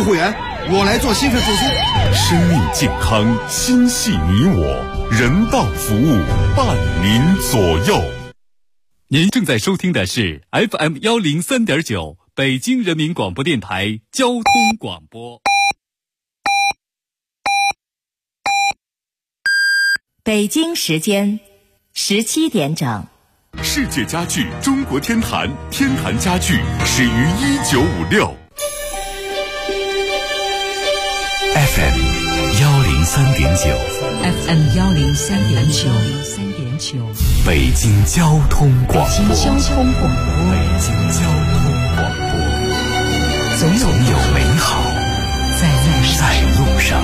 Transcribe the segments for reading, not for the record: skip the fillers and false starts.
入会员，我来做心肺复苏。 生命健康，心系你我，人道服务伴您左右。 您正在收听的是 FM103.9 北京人民广播电台交通广播。 北京时间17点整。 世界家具中国天坛，天坛家具始于1956。FM 103.9 FM 103.9 北京交通广播。 北京交通广播。 北京交通广播。总有美好在路上。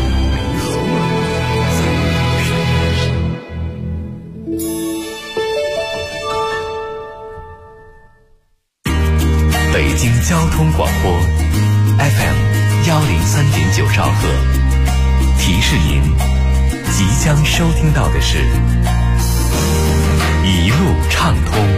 北京交通广播 FM 103.9兆赫，提示您即将收听到的是一路畅通。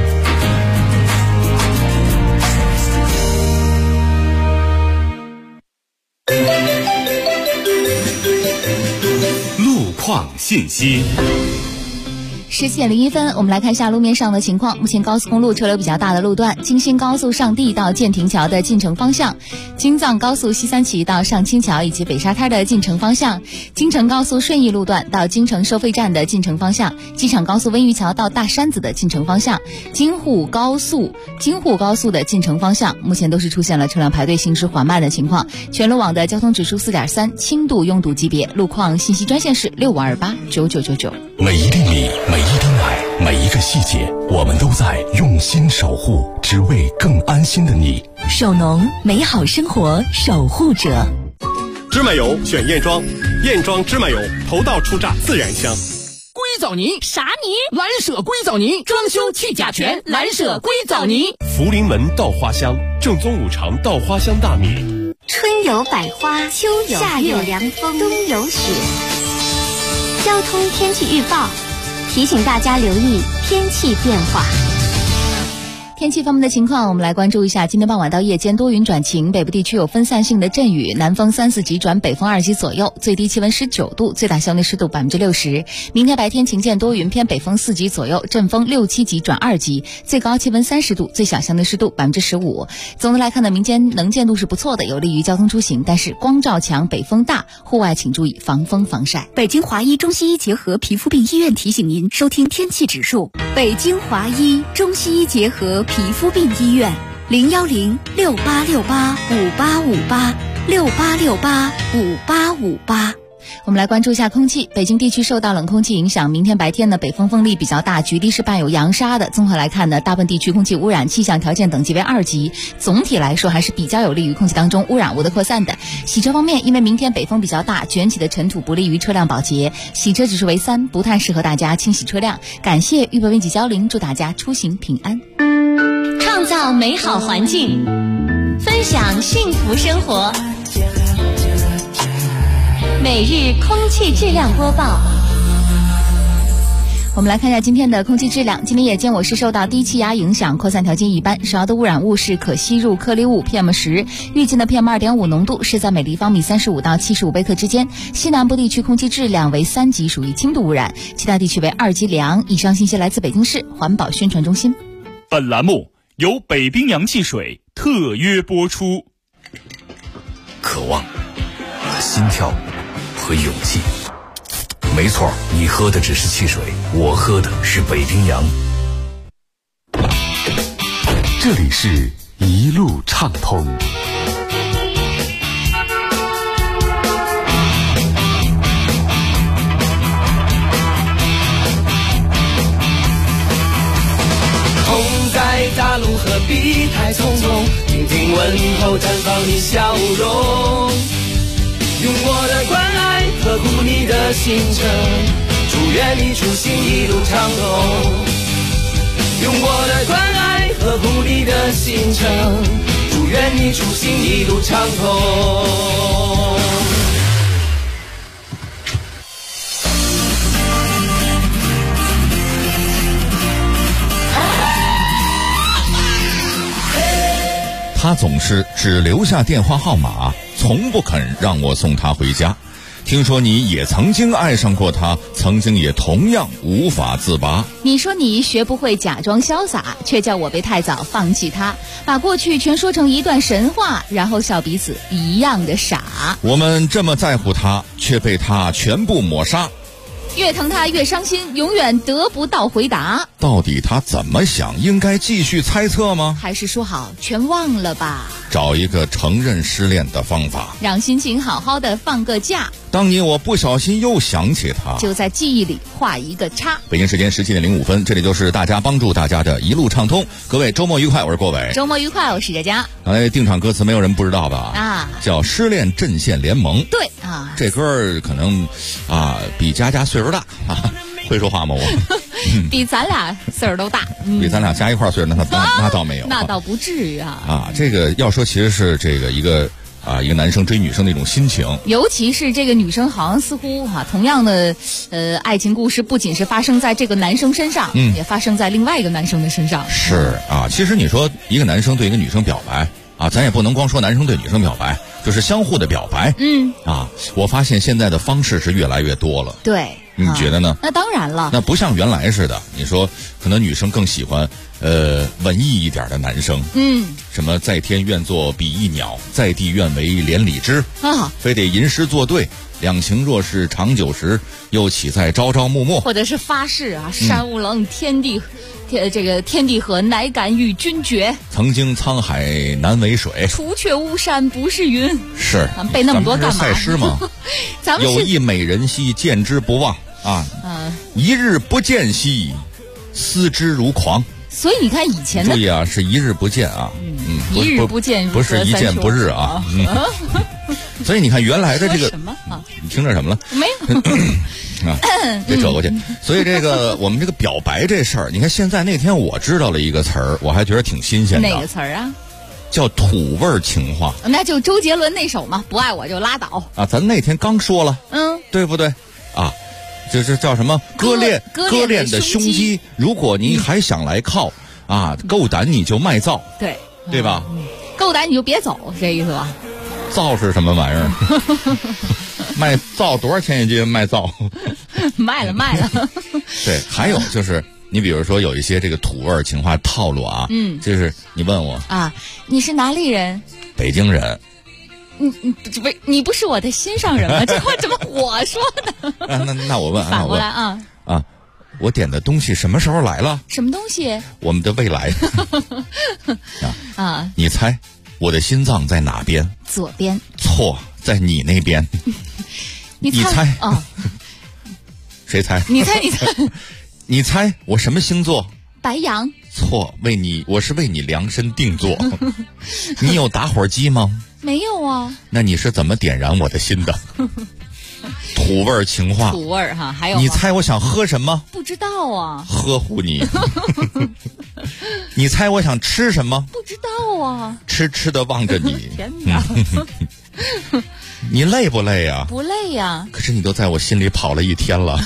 路况信息。 17点01分，我们来看一下路面上的情况。目前高速公路车流比较大的路段，京新高速上地到建亭桥的进城方向，京藏高速西三旗到上清桥以及北沙滩的进城方向，京承高速顺义路段到京承收费站的进城方向，机场高速温榆桥到大山子的进城方向，京沪高速的进城方向，目前都是出现了车辆排队行驶缓慢的情况。全路网的交通指数4.3，轻度拥堵级别。路况信息专线是65289999。 每一粒米，每一滴奶，每一个细节，我们都在用心守护，只为更安心的你。 首农，美好生活守护者。 芝麻油选燕庄，燕庄芝麻油头道出榨，自然香。 硅藻泥啥泥？蓝舍硅藻泥，装修去甲醛，蓝舍硅藻泥。 福临门稻花香，正宗五常稻花香大米。 春有百花，秋有夏有凉风，冬有雪。交通天气预报提醒大家留意天气变化。 天气方面的情况，我们来关注一下。今天傍晚到夜间多云转晴，北部地区有分散性的阵雨，南风3、4级转北风2级左右，最低气温19度，最大相对湿度60%。明天白天晴间多云，偏北风4级左右，阵风6、7级转2级，最高气温30度，最小相对湿度15%。总的来看呢，明天能见度是不错的，有利于交通出行，但是光照强，北风大，户外请注意防风防晒。 北京华医中西医结合皮肤病医院提醒您收听天气指数。北京华医中西医结合皮肤病医院，01068685858，6868585858。 我们来关注一下空气。北京地区受到冷空气影响，明天白天呢，北风风力比较大，局地是伴有扬沙的。综合来看呢，大部分地区空气污染气象条件等级为2级，总体来说还是比较有利于空气当中污染物的扩散的。洗车方面，因为明天北风比较大，卷起的尘土不利于车辆保洁，洗车指数为3，不太适合大家清洗车辆。感谢预报编辑焦玲，祝大家出行平安。 创造美好环境，分享幸福生活。每日空气质量播报。 我们来看一下今天的空气质量。今天夜间我市受到低气压影响，扩散条件一般，主要的污染物是可吸入颗粒物 PM10，预计的 PM2.5 浓度是在每立方米35到75贝克之间。西南部地区空气质量为3级，属于轻度污染，其他地区为2级良。以上信息来自北京市环保宣传中心。 本栏目由北冰洋汽水特约播出。 渴望、心跳和勇气。没错，你喝的只是汽水，我喝的是北冰洋。这里是一路畅通。 风在大路何必太匆匆，听听问候，绽放你笑容。用我的关爱呵护你的行程，祝愿你出行一路畅通。用我的关爱呵护你的行程，祝愿你出行一路畅通。 他总是只留下电话号码， 从不肯让我送她回家。听说你也曾经爱上过他，曾经也同样无法自拔。 你说你学不会假装潇洒，却叫我别太早放弃他，把过去全说成一段神话，然后笑彼此一样的傻。 我们这么在乎他，却被他全部抹杀。 越疼他越伤心，永远得不到回答。 到底他怎么想？应该继续猜测吗？ 还是说好全忘了吧？ 找一个承认失恋的方法， 让心情好好的放个假。 当你我不小心又想起他， 就在记忆里画一个叉。 北京时间17:05，这里就是大家帮助大家的一路畅通。各位周末愉快，我是郭伟。 周末愉快，我是佳佳。 定场歌词没有人不知道吧？ 啊， 叫失恋阵线联盟。 对啊， 这歌可能比佳佳岁数大啊，会说话吗我？ 比咱俩岁数都大， 比咱俩加一块岁数，那倒没有， 那倒不至于啊。 这个要说其实是这个一个男生追女生的一种心情， 尤其是这个女生好像似乎同样的爱情故事不仅是发生在这个男生身上，也发生在另外一个男生的身上。 是其实你说一个男生对一个女生表白咱也不能光说男生对女生表白，就是相互的表白。我发现现在的方式是越来越多了。 对， 你觉得呢？ 那当然了， 那不像原来似的，你说可能女生更喜欢文艺一点的男生，什么在天愿作比翼鸟，在地愿为连理枝非得吟诗作对，两情若是长久时，又岂在朝朝暮暮， 或者是发誓山无棱，天地合，乃敢与君绝。 曾经沧海难为水， 除却巫山不是云。 是， 咱们背那么多干嘛？ 赛诗吗？ 咱们有意美人兮，见之不忘一日不见兮，思之如狂。 所以你看以前的， 注意是一日不见一日不见不是一见不日所以你看原来的这个什么你听着什么了？ 没有别折过去。所以这个我们这个表白这事儿，你看现在那天我知道了一个词儿，我还觉得挺新鲜的。 哪个词儿啊？ 叫土味情话。 那就周杰伦那首嘛，不爱我就拉倒咱那天刚说了，对不对就是叫什么割裂的胸肌，如果你还想来靠够胆你就卖皂，对吧？ 够胆你就别走，这意思吧？ 皂是什么玩意儿？卖皂多少钱一斤？卖皂卖了对，还有就是你比如说有一些这个土味情话套路就是你问我你是哪里人？ 北京人。 你不是我的心上人吗？这话怎么我说的？ 那我问反过来我点的东西什么时候来了？ 什么东西？ 我们的未来你猜我的心脏在哪边？ 左边。 错，在你那边。你猜谁猜？ 你猜你猜我什么星座？ 白羊。 错，我是为你量身定做。你有打火机吗？ 没有啊。那你是怎么点燃我的心的？土味情话。 土味还有你猜我想喝什么？ 不知道啊。 呵护你。你猜我想吃什么？ 不知道啊。 痴的望着你。 天哪。 你累不累啊？ 不累呀。 可是你都在我心里跑了一天了。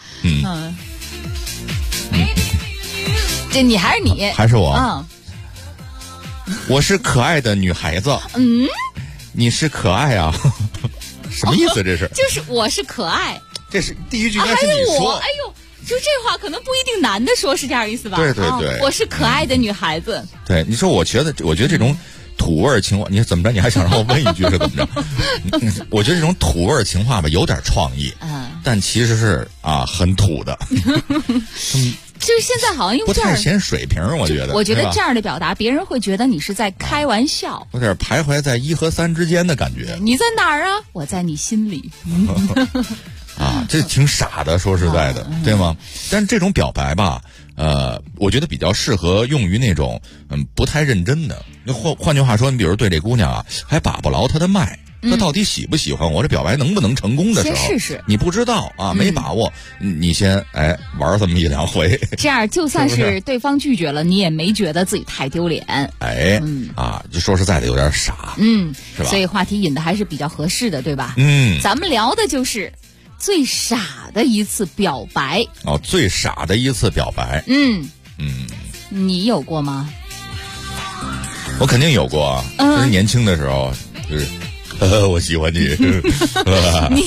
这你还是你？ 还是我？我是可爱的女孩子。你是可爱啊？什么意思？这是？ 就是我是可爱。 这是第一句应该是你说。 哎呦，就这话可能不一定男的说是这样意思吧？ 对对对， 我是可爱的女孩子。 对，你说我觉得这种土味情话，你怎么着？你还想让我问一句是怎么着？我觉得这种土味情话吧，有点创意，但其实是很土的。 就是现在好像用不太显水平，我觉得。 我觉得这样的表达，别人会觉得你是在开玩笑， 有点徘徊在1和3之间的感觉。 你在哪儿啊？我在你心里。 这挺傻的，说实在的，对吗？但是这种表白吧，我觉得比较适合用于那种不太认真的。换句话说，你比如对这姑娘还把不牢她的脉。她到底喜不喜欢我？这表白能不能成功的时候， 先试试。 你不知道没把握，你先玩这么1、2回。 这样就算是对方拒绝了，你也没觉得自己太丢脸。 就说实在的有点傻，是吧？ 所以话题引的还是比较合适的，对吧？咱们聊的就是最傻的一次表白。 最傻的一次表白。 你有过吗？ 我肯定有过就是年轻的时候，就是我喜欢你。 你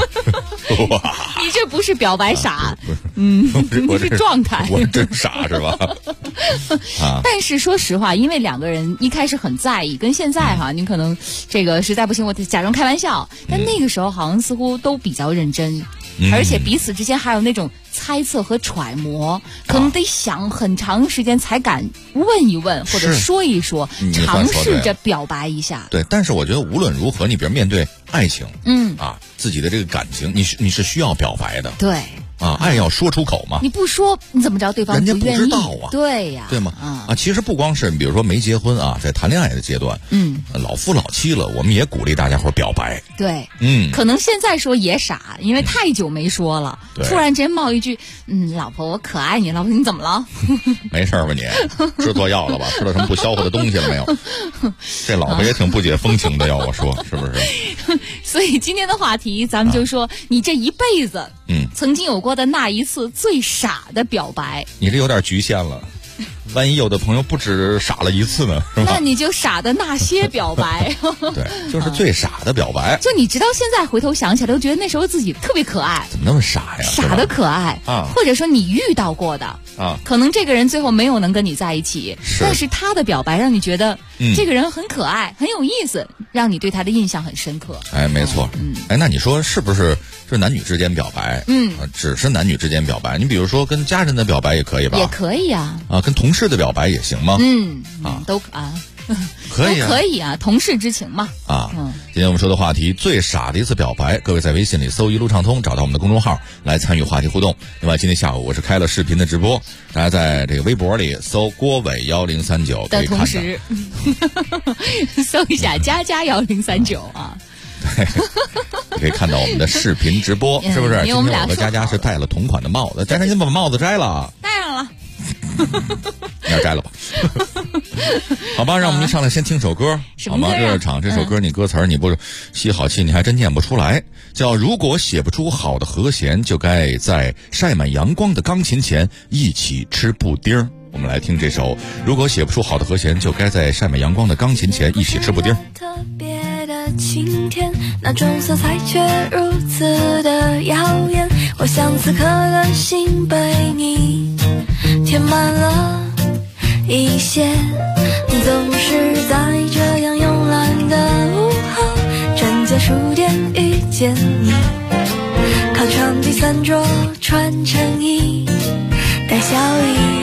这不是表白傻， 我是状态。 我真傻是吧？ 但是说实话，因为两个人一开始很在意，跟现在哈，你可能这个实在不行，我假装开玩笑。但那个时候好像似乎都比较认真，而且彼此之间还有那种猜测和揣摩，可能得想很长时间才敢问一问或者说一说，尝试着表白一下。 对，但是我觉得无论如何，你比如面对爱情，自己的这个感情，你是需要表白的。 对。 爱要说出口嘛， 你不说你怎么知道对方人家不知道啊？ 对呀， 对吗？其实不光是比如说没结婚在谈恋爱的阶段，老夫老妻了，我们也鼓励大家伙表白。 对，可能现在说也傻，因为太久没说了，突然之间冒一句，老婆我可爱你，老婆你怎么了？ 没事吧你？吃错药了吧？吃了什么不消化的东西了没有？这老婆也挺不解风情的，要我说是不是？ 所以今天的话题，咱们就说你这一辈子，曾经有过的那一次最傻的表白。 你这有点局限了，万一有的朋友不止傻了一次呢，是吧？ 那你就傻的那些表白。 对，就是最傻的表白。 就你直到现在回头想起来，都觉得那时候自己特别可爱。 怎么那么傻呀？ 傻的可爱或者说你遇到过的可能这个人最后没有能跟你在一起，但是他的表白让你觉得这个人很可爱，很有意思，让你对他的印象很深刻。 哎，没错。那你说是不是？是男女之间表白，只是男女之间表白。你比如说跟家人的表白也可以吧？ 也可以啊。 跟同事的表白也行吗？ 都可以都可以啊，同事之情嘛。 今天我们说的话题最傻的一次表白，各位在微信里搜一路畅通，找到我们的公众号来参与话题互动。另外今天下午我是开了视频的直播，大家在这个微博里搜郭伟1039 的同时搜一下佳佳1039 对，你可以看到我们的视频直播，是不是？今天我和佳佳是戴了同款的帽子，佳佳你把帽子摘了？ 戴上了。 你要摘了吧？好吧，让我们一上来先听首歌，好吗？热场这首歌你歌词儿你不吸好气，你还真念不出来。叫如果写不出好的和弦，就该在晒满阳光的钢琴前一起吃布丁。我们来听这首如果写不出好的和弦，就该在晒满阳光的钢琴前一起吃布丁。 特别的晴天，那种色彩却如此的耀眼，我想此刻的心被你填满了一些，总是在这样慵懒的午后，转角书店遇见你，靠窗第三桌穿成衣带笑意，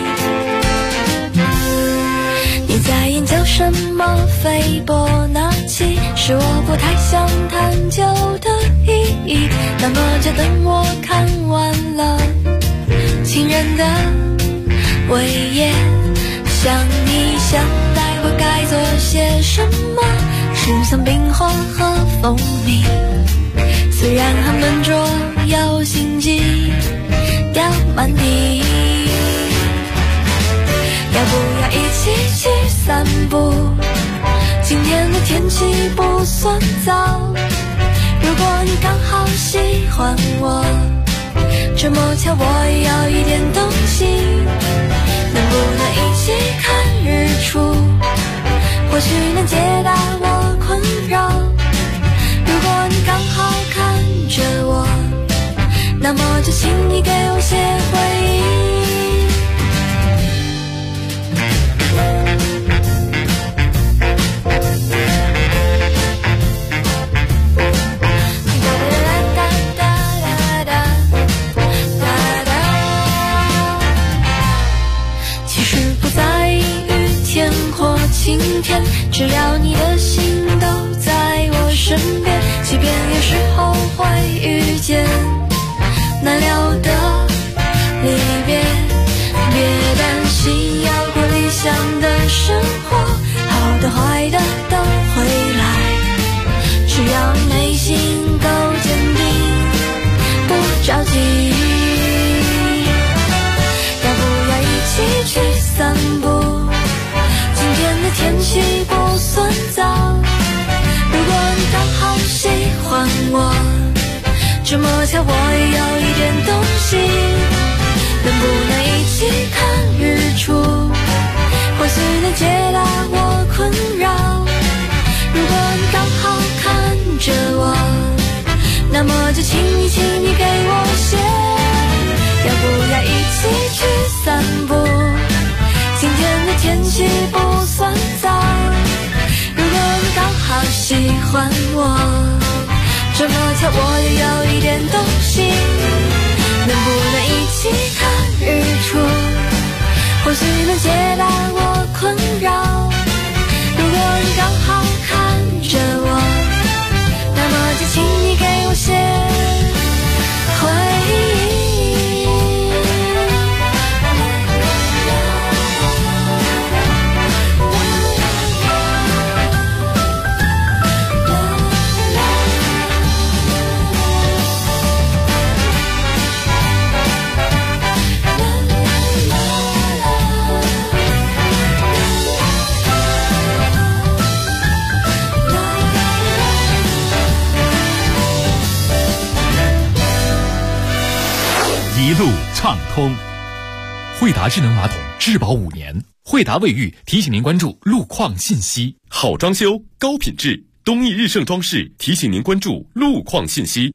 你在研究什么斐波那契，是我不太想探究的意义，那么就等我看完了情人的尾页，想一想待会该做些什么，是送冰火和蜂蜜，虽然很笨拙又心机掉满地，要不要一起去散步，今天的天气不算糟，如果你刚好喜欢我，这么巧我也要一点东西，能不能一起看日出，或许能解答我困扰，如果你刚好看着我，那么就请你给我些回应。晴天，只要你的心都在我身边，即便有时候会遇见难料的离别，别担心，要过理想的生活，好的坏的都会来，只要你内心够坚定，不着急，要不要一起去散步，今天的天气不算糟，如果你刚好喜欢我，这么巧我也有一点东西，能不能一起看日出，或许能解答我困扰，如果你刚好看就请你给我些，要不要一起去散步？今天的天气不算糟，如果你刚好喜欢我，这么巧我也有一点动心，能不能一起看日出？或许能解答我困扰。如果你刚好看着我，那么就请你给我些回忆。 一路畅通。惠达智能马桶质保5年，惠达卫浴提醒您关注路况信息。 好装修，高品质，东义日盛装饰提醒您关注路况信息。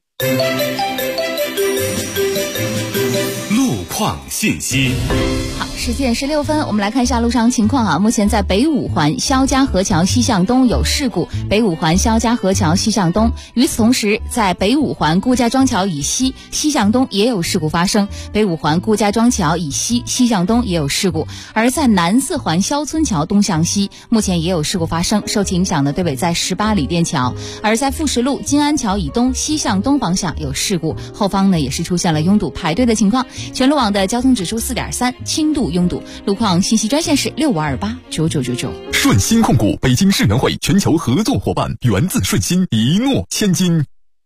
路况信息。 好，10点16分，我们来看一下路上情况啊。目前在北五环肖家河桥西向东有事故，北五环肖家河桥西向东。与此同时，在北五环顾家庄桥以西西向东也有事故发生，北五环顾家庄桥以西西向东也有事故。而在南四环肖村桥东向西，目前也有事故发生，受其影响的对北在18里店桥。而在富石路金安桥以东西向东方向有事故，后方呢也是出现了拥堵排队的情况。全路网的交通指数4.3，轻度拥堵。路况信息专线是65289999。 顺鑫控股北京世能会全球合作伙伴，源自顺鑫，一诺千金。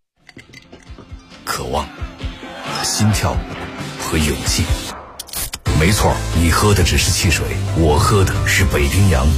渴望、心跳和勇气。没错，你喝的只是汽水，我喝的是北冰洋。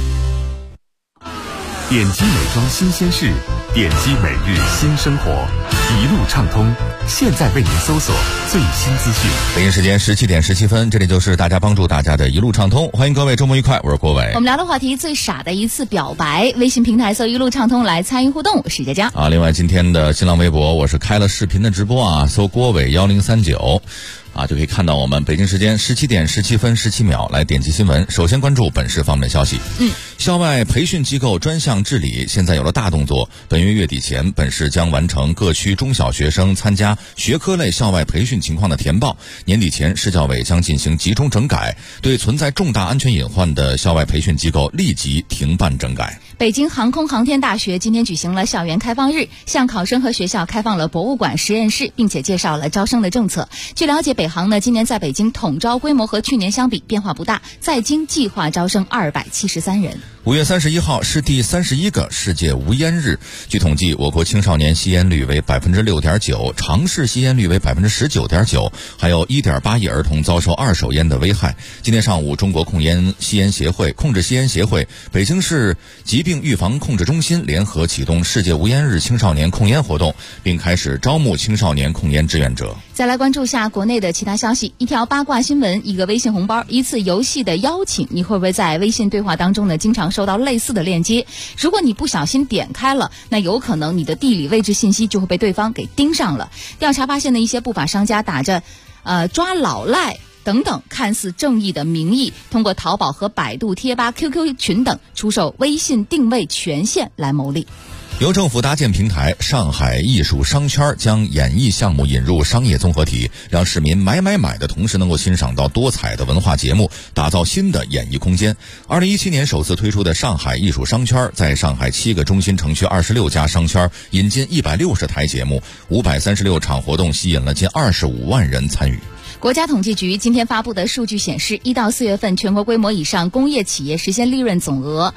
点击美妆新鲜事，点击每日新生活，一路畅通。现在为您搜索最新资讯。 北京时间17点17分，这里就是大家帮助大家的一路畅通，欢迎各位周末愉快，我是郭伟。 我们聊的话题最傻的一次表白，微信平台搜一路畅通来参与互动，我是佳佳啊。另外今天的新浪微博我是开了视频的直播啊，搜郭伟1039啊，就可以看到我们北京时间17点17分17秒，来点击新闻。首先关注本市方面消息。校外培训机构专项治理现在有了大动作，本月月底前，本市将完成各区中小学生参加学科类校外培训情况的填报。年底前，市教委将进行集中整改，对存在重大安全隐患的校外培训机构立即停办整改。 北京航空航天大学今天举行了校园开放日，向考生和学校开放了博物馆、实验室，并且介绍了招生的政策。据了解，北航呢今年在北京统招规模和去年相比变化不大，在京计划招生273人。 5月31号是第31个世界无烟日。据统计，我国青少年吸烟率为 6.9%， 尝试吸烟率为 19.9%， 还有 1.8亿儿童遭受二手烟的危害。今天上午，中国控制吸烟协会、北京市疾病预防控制中心联合启动世界无烟日青少年控烟活动，并开始招募青少年控烟志愿者。 再来关注下国内的其他消息。一条八卦新闻，一个微信红包，一次游戏的邀请，你会不会在微信对话当中呢经常收到类似的链接？如果你不小心点开了，那有可能你的地理位置信息就会被对方给盯上了。调查发现的一些不法商家打着抓老赖等等看似正义的名义，通过淘宝和百度贴吧、QQ 群等出售微信定位权限来牟利。 由政府搭建平台上海艺术商圈将演艺项目引入商业综合体，让市民买的同时能够欣赏到多彩的文化节目，打造新的演艺空间。2017年首次推出的上海艺术商圈，在上海7个中心城区26家商圈引进160台节目，536场活动，吸引了近25万人参与。 国家统计局今天发布的数据显示，1到4月份全国规模以上工业企业实现利润总额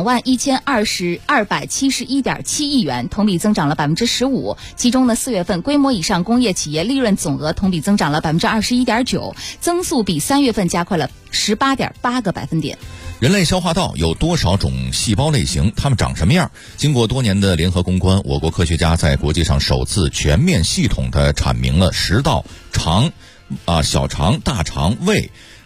21271.7亿元，同比增长了15%。其中呢，4月份规模以上工业企业利润总额同比增长了21.9%，增速比3月份加快了18.8个百分点。 人类消化道有多少种细胞类型？它们长什么样？经过多年的联合攻关，我国科学家在国际上首次全面系统地阐明了食道、肠、小肠、大肠、胃、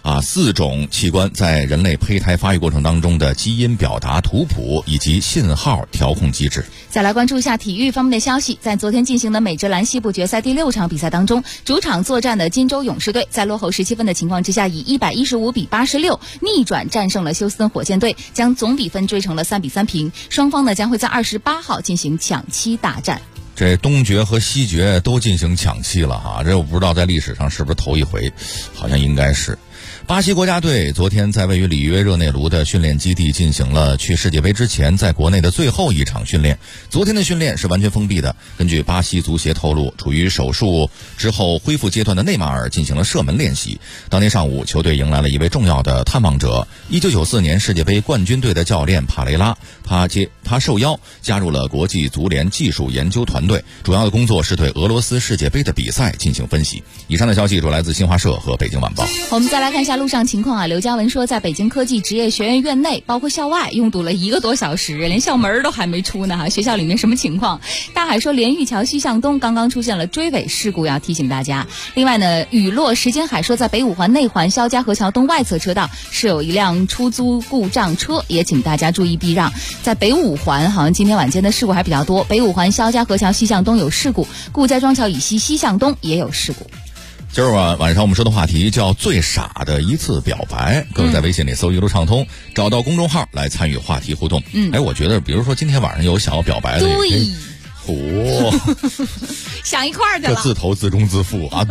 4种器官在人类胚胎发育过程当中的基因表达图谱以及信号调控机制。 再来关注一下体育方面的消息，在昨天进行的美职篮西部决赛第6场比赛当中，主场作战的金州勇士队在落后17分的情况之下，以115比86逆转战胜了休斯顿火箭队，将总比分追成了3比3平。双方呢将会在28号进行抢七大战。 这东决和西决都进行抢七了哈，这我不知道在历史上是不是头一回，好像应该是。巴西国家队昨天在位于里约热内卢的训练基地进行了去世界杯之前在国内的最后一场训练。昨天的训练是完全封闭的，根据巴西足协透露，处于手术之后恢复阶段的内马尔进行了射门练习。当天上午，球队迎来了一位重要的探望者，1994年世界杯冠军队的教练帕雷拉，他受邀加入了国际足联技术研究团队，主要的工作是对俄罗斯世界杯的比赛进行分析。以上的消息主来自新华社和北京晚报。 我们再来看一下路上情况啊。刘嘉文说，在北京科技职业学院院内，包括校外，拥堵了1个多小时，连校门都还没出呢。学校里面什么情况？大海说，连玉桥西向东刚刚出现了追尾事故，要提醒大家。另外呢，雨落时间海说，在北五环内环肖家河桥东外侧车道是有一辆出租故障车，也请大家注意避让。在北五环，好像今天晚间的事故还比较多，北五环肖家河桥西向东有事故，顾家庄桥以西西向东也有事故。 今儿晚上我们说的话题叫最傻的一次表白，各位在微信里搜一路畅通，找到公众号来参与话题互动。我觉得比如说今天晚上有想要表白的，对， 想一块儿去了， 这自投自中自负啊，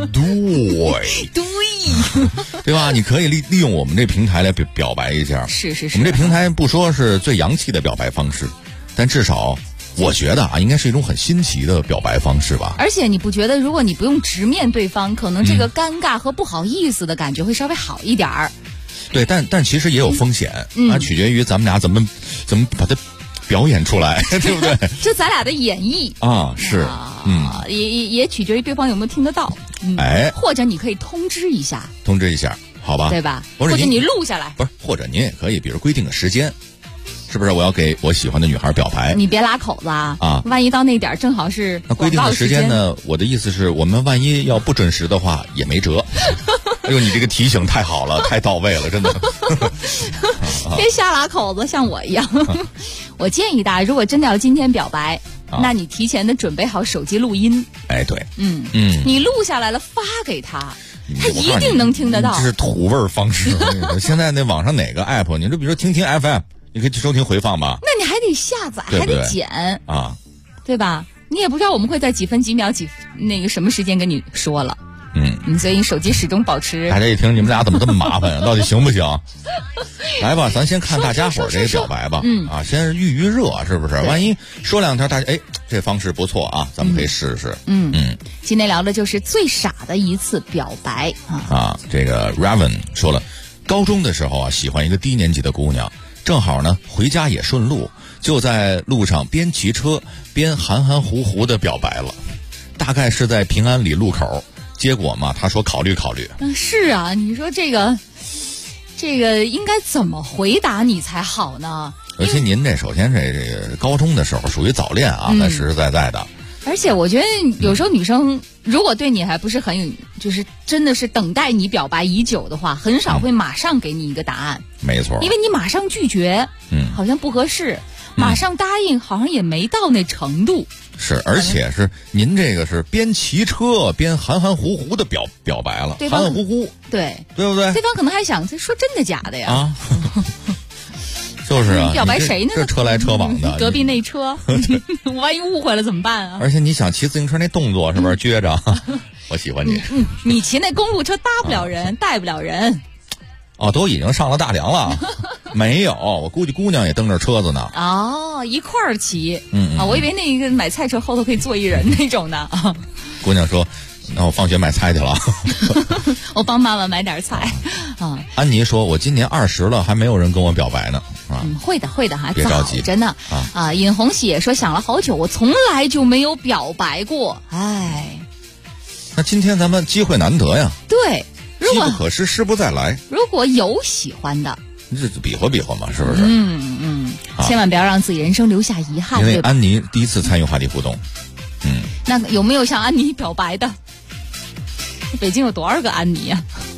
对吧？你可以利用我们这平台来表白一下。 是我们这平台不说是最洋气的表白方式，但至少我觉得应该是一种很新奇的表白方式吧。 而且你不觉得，如果你不用直面对方，可能这个尴尬和不好意思的感觉会稍微好一点儿。 对，但其实也有风险，取决于咱们俩怎么把它表演出来，对不对？ 就咱俩的演绎是， 也取决于对方有没有听得到，或者你可以通知一下， 好吧， 对吧？或者你录下来， 不是，或者您也可以，比如规定个时间。是不是我要给我喜欢的女孩表白？ 你别拉口子啊！万一到那点正好是那规定的时间呢？我的意思是我们万一要不准时的话也没辙。哎呦，你这个提醒太好了，太到位了，真的。 别瞎拉口子，像我一样。我建议大家，如果真的要今天表白，那你提前的准备好手机录音。 对， 你录下来了发给他，他一定能听得到。 这是土味方式。现在那网上哪个 app， 你就比如说听 FM。你可以去收听回放吧， 那你还得下载，还得剪对吧？你也不知道我们会在几分几秒那个什么时间跟你说了，所以你手机始终保持。 大家一听你们俩怎么这么麻烦到底行不行？来吧，咱先看大家伙这个表白吧，先是预热，是不是？万一说两条，大家这方式不错啊，咱们可以试试。 今天聊的就是最傻的一次表白这个 Raven 说了，高中的时候喜欢一个低年级的姑娘。正好呢，回家也顺路，就在路上边骑车边含含糊糊的表白了，大概是在平安里路口。结果嘛，他说考虑考虑。 是啊，你说这个应该怎么回答你才好呢？ 而且您首先这个高中的时候属于早恋那实实在在的。 而且我觉得有时候女生如果对你还不是很就是真的是等待你表白已久的话，很少会马上给你一个答案。 没错， 因为你马上拒绝，好像不合适；马上答应，好像也没到那程度。 是，而且是您这个是边骑车边含含糊糊的表白了，含含糊糊， 对不对？ 对方可能还想说真的假的呀？ 就是啊， 表白谁呢？ 这车来车往的， 隔壁那车，我万一误会了怎么办啊？ 而且你想骑自行车那动作是不是撅着？我喜欢你。 你骑那公路车搭不了人，带不了人。 都已经上了大梁了。没有，我估计姑娘也蹬着车子呢。 一块儿骑。我以为那个买菜车后头可以坐一人那种的。 姑娘说：“那我放学买菜去了。” 我帮妈妈买点菜。 安妮说：“我今年20了，还没有人跟我表白呢。” 会的哈， 别着急， 真的尹红喜也说想了好久，我从来就没有表白过。 那今天咱们机会难得呀。 对， 机不可失，失不再来。 如果有喜欢的， 这比划比划嘛，是不是？ 千万不要让自己人生留下遗憾。 因为安妮第一次参与话题互动。 那有没有向安妮表白的？北京有多少个安妮啊？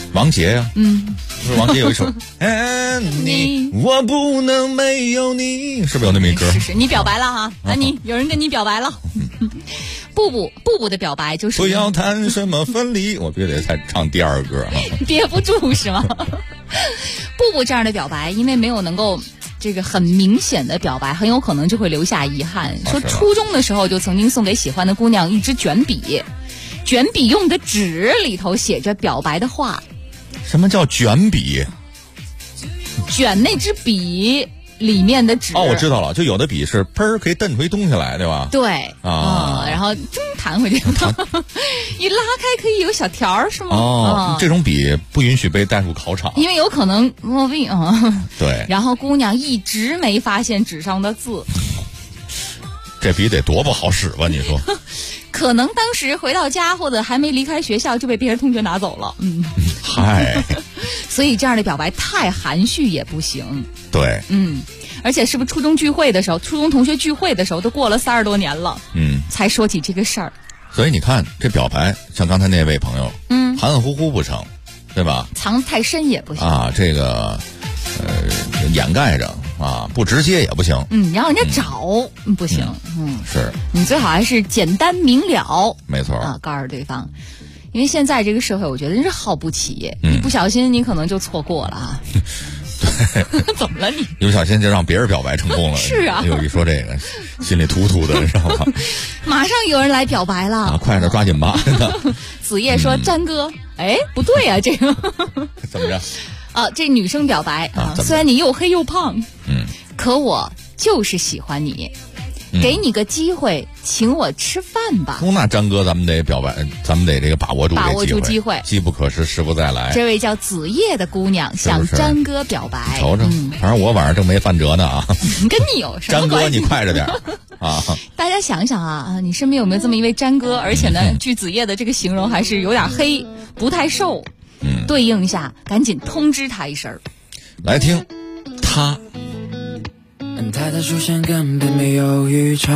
王杰呀，不是王杰有一首你我不能没有你，是不是有那么一歌？ 是，你表白了哈，安妮，有人跟你表白了。布布的表白就是不要谈什么分离，我必须得再唱第二个歌哈， 憋不住是吗？布布这样的表白，因为没有能够这个很明显的表白，很有可能就会留下遗憾。说初中的时候就曾经送给喜欢的姑娘一支卷笔，卷笔用的纸里头写着表白的话。 什么叫卷笔？ 卷那支笔里面的纸。 我知道了，就有的笔是喷可以蹬回东西来，对吧？ 对然后弹回去，一拉开可以有小条，是吗？ 这种笔不允许被带入考场， 因为有可能摸病啊。 对。 然后姑娘一直没发现纸上的字， 这笔得多不好使吧？你说？ 可能当时回到家或者还没离开学校就被别人同学拿走了。 嗨。 所以这样的表白太含蓄也不行。 对。 而且是不是初中同学聚会的时候都过了30多年了，才说起这个事儿。 所以你看这表白，像刚才那位朋友，含含糊糊不成，对吧？ 藏太深也不行啊，这个掩盖着啊，不直接也不行。 你让人家找不行。 是你最好还是简单明了。 没错啊，告诉对方。因为现在这个社会，我觉得真是耗不起，一不小心你可能就错过了啊。 对， 怎么了你？ 一不小心就让别人表白成功了。 是啊， 又一说这个，心里突突的，知道吗？ 马上有人来表白了， 快点抓紧吧！真的。 子夜说：“詹哥，不对啊，这个怎么着？ 这女生表白啊，虽然你又黑又胖，可我就是喜欢你。”给你个机会，请我吃饭吧。 那詹哥，咱们得表白，咱们得这个把握住机会，机不可失，时不再来。 这位叫子夜的姑娘向詹哥表白， 瞅瞅，反正我晚上正没犯辙呢啊。 跟你有什么关系？ 詹哥，你快着点啊！ 大家想想啊，你身边有没有这么一位詹哥？而且呢，据子夜的这个形容，还是有点黑，不太瘦。对应一下，赶紧通知他一声。 来听他。 他的出现根本没有预兆，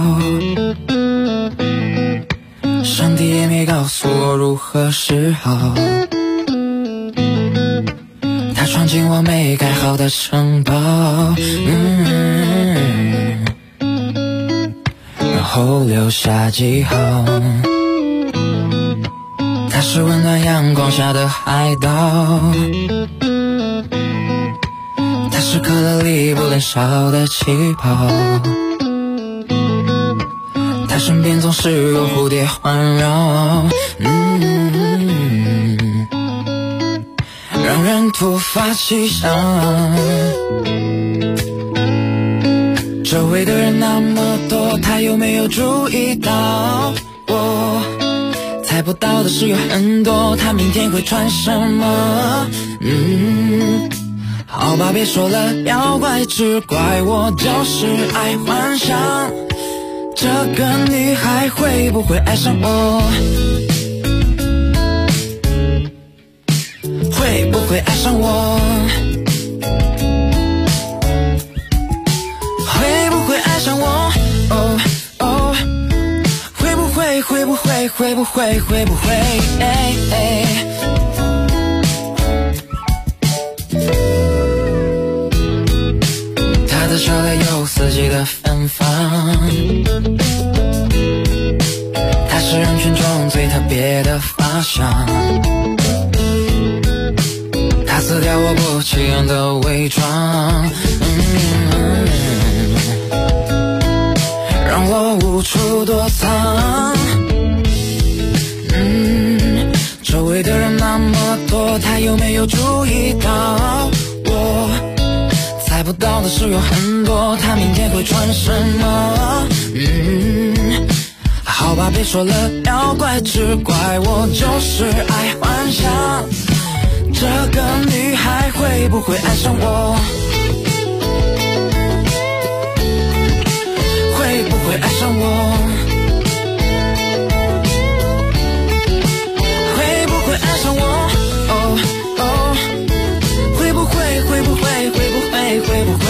上帝也没告诉我如何是好。他闯进我没盖好的城堡，然后留下记号。他是温暖阳光下的海岛，它是可乐里不能少的气泡，它身边总是有蝴蝶环绕，让人突发奇想。周围的人那么多，他有没有注意到我？猜不到的事有很多，他明天会穿什么？好吧，别说了，要怪只怪我就是爱幻想，这个女孩会不会爱上我？会不会爱上我？会不会爱上我？哦哦，会不会？会不会？会不会？会不会？他的笑脸有四季的芬芳，他是人群中最特别的发香，他撕掉我不起眼的伪装，让我无处躲藏。周围的人那么多，他有没有注意到我？猜不到的事有很多，他明天会穿什么？好吧，别说了，要怪只怪我就是爱幻想，这个女孩会不会爱上我？会不会爱上我？会不会爱上我？哦哦，会不会？会不会？会不会？会不会？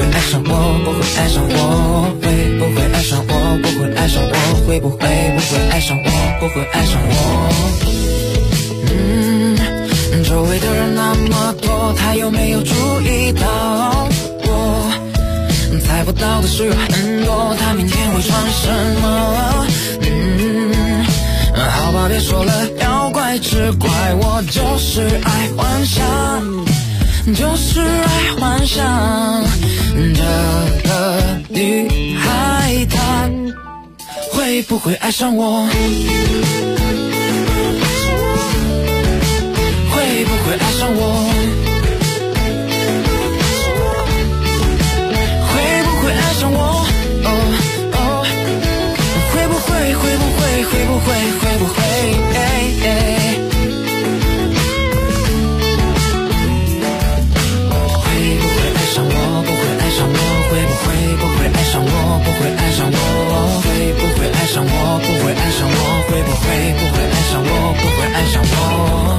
爱上我，不会爱上我，会不会爱上我，不会爱上我，会不会爱上我，不会爱上我。周围的人那么多，他有没有注意到我？猜不到的事有很多，他明天会穿什么？好吧，别说了，要怪只怪我，就是爱幻想，就是爱幻想。这个女孩她会不会爱上我？会不会爱上我？会不会爱上我？会不会？会不会？会不会？会不会？会不会爱上我？不会爱上我？会不会爱上我？不会爱上我？会不会爱上我？不会爱上我？会不会爱上我？不会爱上我？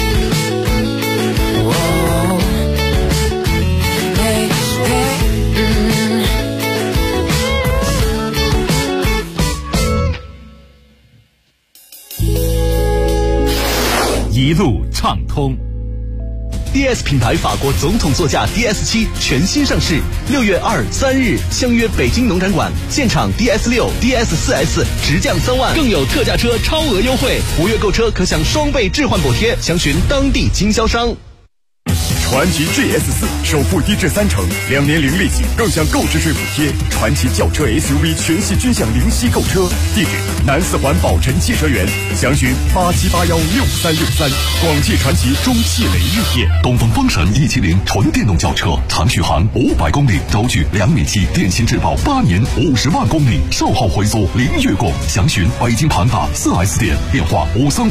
一路畅通。 DS 品牌法国总统座驾 DS7 全新上市，6月2、3日相约北京农展馆，现场 DS6、DS4S 直降3万，更有特价车超额优惠，5月购车可享双倍置换补贴，详询当地经销商。 传祺 GS4 首付低至30%，2年零利息，更享购置税补贴。传祺轿车 SUV 全系均享零息购车。地址：南四环宝辰汽车园，详询87816363。广汽传祺中汽雷日店。 东风风神170纯电动轿车，长续航500公里，轴距2.7米，电芯质保8年50万公里，售后回租零月供。详询北京庞大 4S 店，电话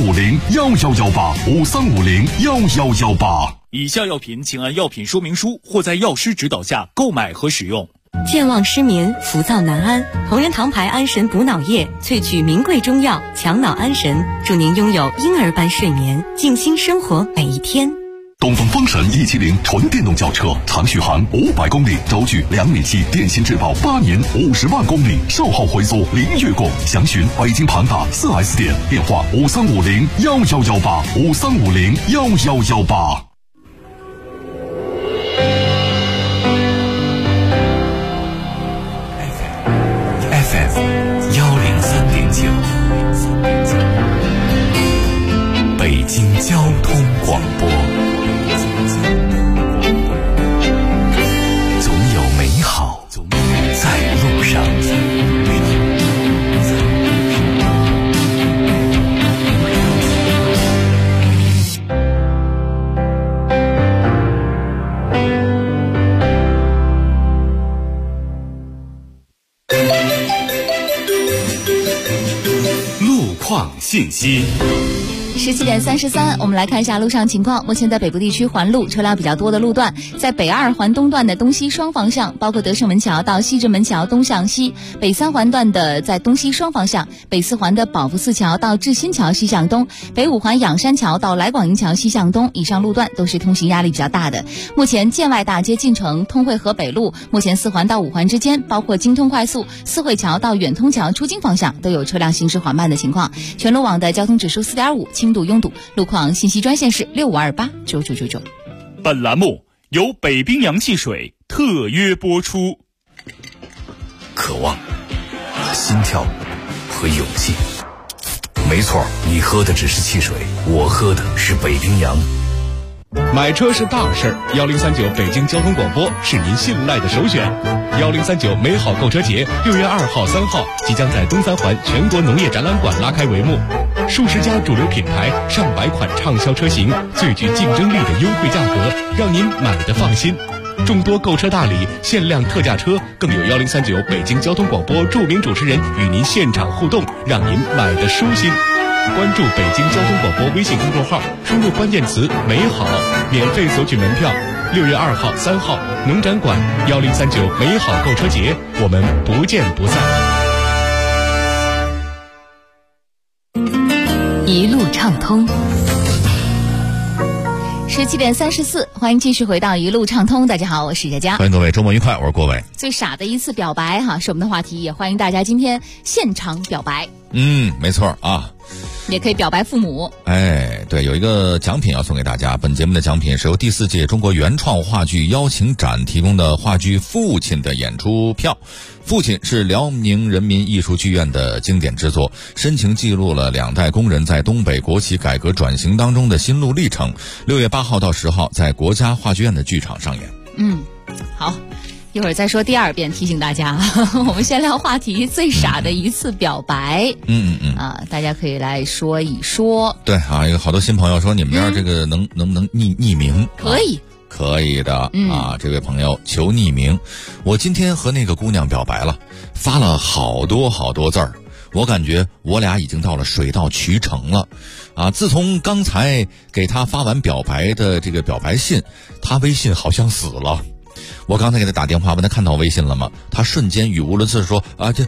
53501118，53501118。 以下药品请按药品说明书或在药师指导下购买和使用。 健忘失眠、浮躁难安，同仁堂牌安神补脑液萃取名贵中药，强脑安神，祝您拥有婴儿般睡眠，静心生活每一天。 东风风神170纯电动轿车，长续航500公里，轴距2.7米，电芯质保8年50万公里，售后回租零月供。详询北京庞大 4S 店，电话53501118，53501118。103.9，北京交通广播，总有美好在路上。 信息。 17点33，我们来看一下路上情况。目前在北部地区环路车辆比较多的路段，在北2环东段的东西双方向，包括德胜门桥到西直门桥东向西；北3环段的在东西双方向，北4环的宝福寺桥到志新桥西向东，北5环仰山桥到来广营桥西向东。以上路段都是通行压力比较大的。目前建外大街进城通惠河北路，目前4环到5环之间，包括京通快速、四惠桥到远通桥出京方向都有车辆行驶缓慢的情况。全路网的交通指数4.5，轻度拥堵。路况信息专线是65289999。 本栏目由北冰洋汽水特约播出。 渴望、心跳和勇气。没错，你喝的只是汽水，我喝的是北冰洋。 买车是大事儿，1039北京交通广播是您信赖的首选。1039美好购车节6月2号、3号即将在东三环全国农业展览馆拉开帷幕，数十家主流品牌、上百款畅销车型，最具竞争力的优惠价格，让您买得放心。众多购车大礼、限量特价车，更有1039北京交通广播著名主持人与您现场互动，让您买得舒心。关注北京交通广播微信公众号，输入关键词美好，免费索取门票。6月2号、3号农展馆1039美好购车节，我们不见不散。 一路畅通。 17点34，欢迎继续回到一路畅通。大家好，我是佳佳， 欢迎各位周末愉快，我是郭伟。 最傻的一次表白哈，是我们的话题，也欢迎大家今天现场表白。 没错啊， 也可以表白父母。 哎，对，有一个奖品要送给大家。本节目的奖品是由第4届中国原创话剧邀请展提供的话剧《父亲》的演出票。父亲是辽宁人民艺术剧院的经典之作，深情记录了2代工人在东北国企改革转型当中的心路历程。6月8号到10号在国家话剧院的剧场上演。 好，一会儿再说第2遍，提醒大家。我们先聊话题，最傻的一次表白。大家可以来说一说。 对啊，有好多新朋友说你们这儿这个能不能匿名？ 可以。 可以的啊，这位朋友求匿名。我今天和那个姑娘表白了，发了好多字儿，我感觉我俩已经到了水到渠成了啊！自从刚才给她发完表白的这个表白信，她微信好像死了。我刚才给她打电话问她看到微信了吗？她瞬间语无伦次说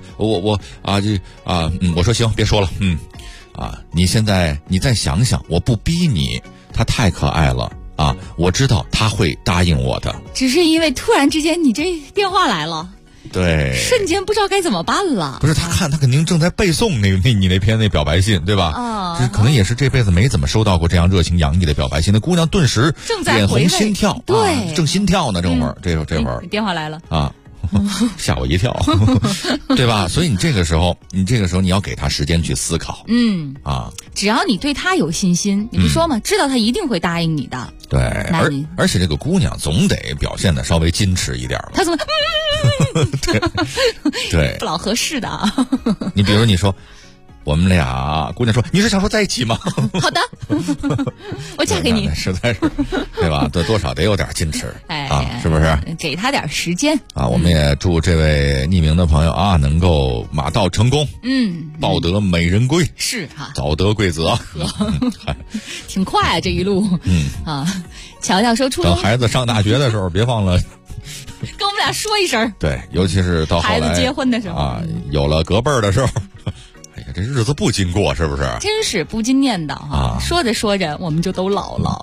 我说行，别说了，你现在你再想想，我不逼你，她太可爱了。我知道他会答应我的， 只是因为突然之间你这电话来了， 对， 瞬间不知道该怎么办了。 不是他肯定正在背诵你那篇表白信，对吧？这可能也是这辈子没怎么收到过这样热情洋溢的表白信。那姑娘顿时脸红心跳， 对， 正心跳呢，这会儿你电话来了吓我一跳，对吧？所以你这个时候你要给他时间去思考。 只要你对他有信心，你不说嘛，知道他一定会答应你的。 对，而且这个姑娘总得表现的稍微矜持一点吧。 她怎么？ 对， 不老合适的。 你比如你说。我们俩，姑娘说：“你是想说在一起吗？” 好的，我嫁给你。 实在是，对吧？多少得有点矜持，是不是？ 给他点时间啊！我们也祝这位匿名的朋友能够马到成功，抱得美人归， 是哈， 早得贵子啊！ 挺快啊，这一路，乔乔说初中等孩子上大学的时候，别忘了跟我们俩说一声。 对，尤其是到后来孩子结婚的时候有了隔辈儿的时候。哎呀，这日子不经过，是不是？ 真是不禁念叨哈，说着说着我们就都老了。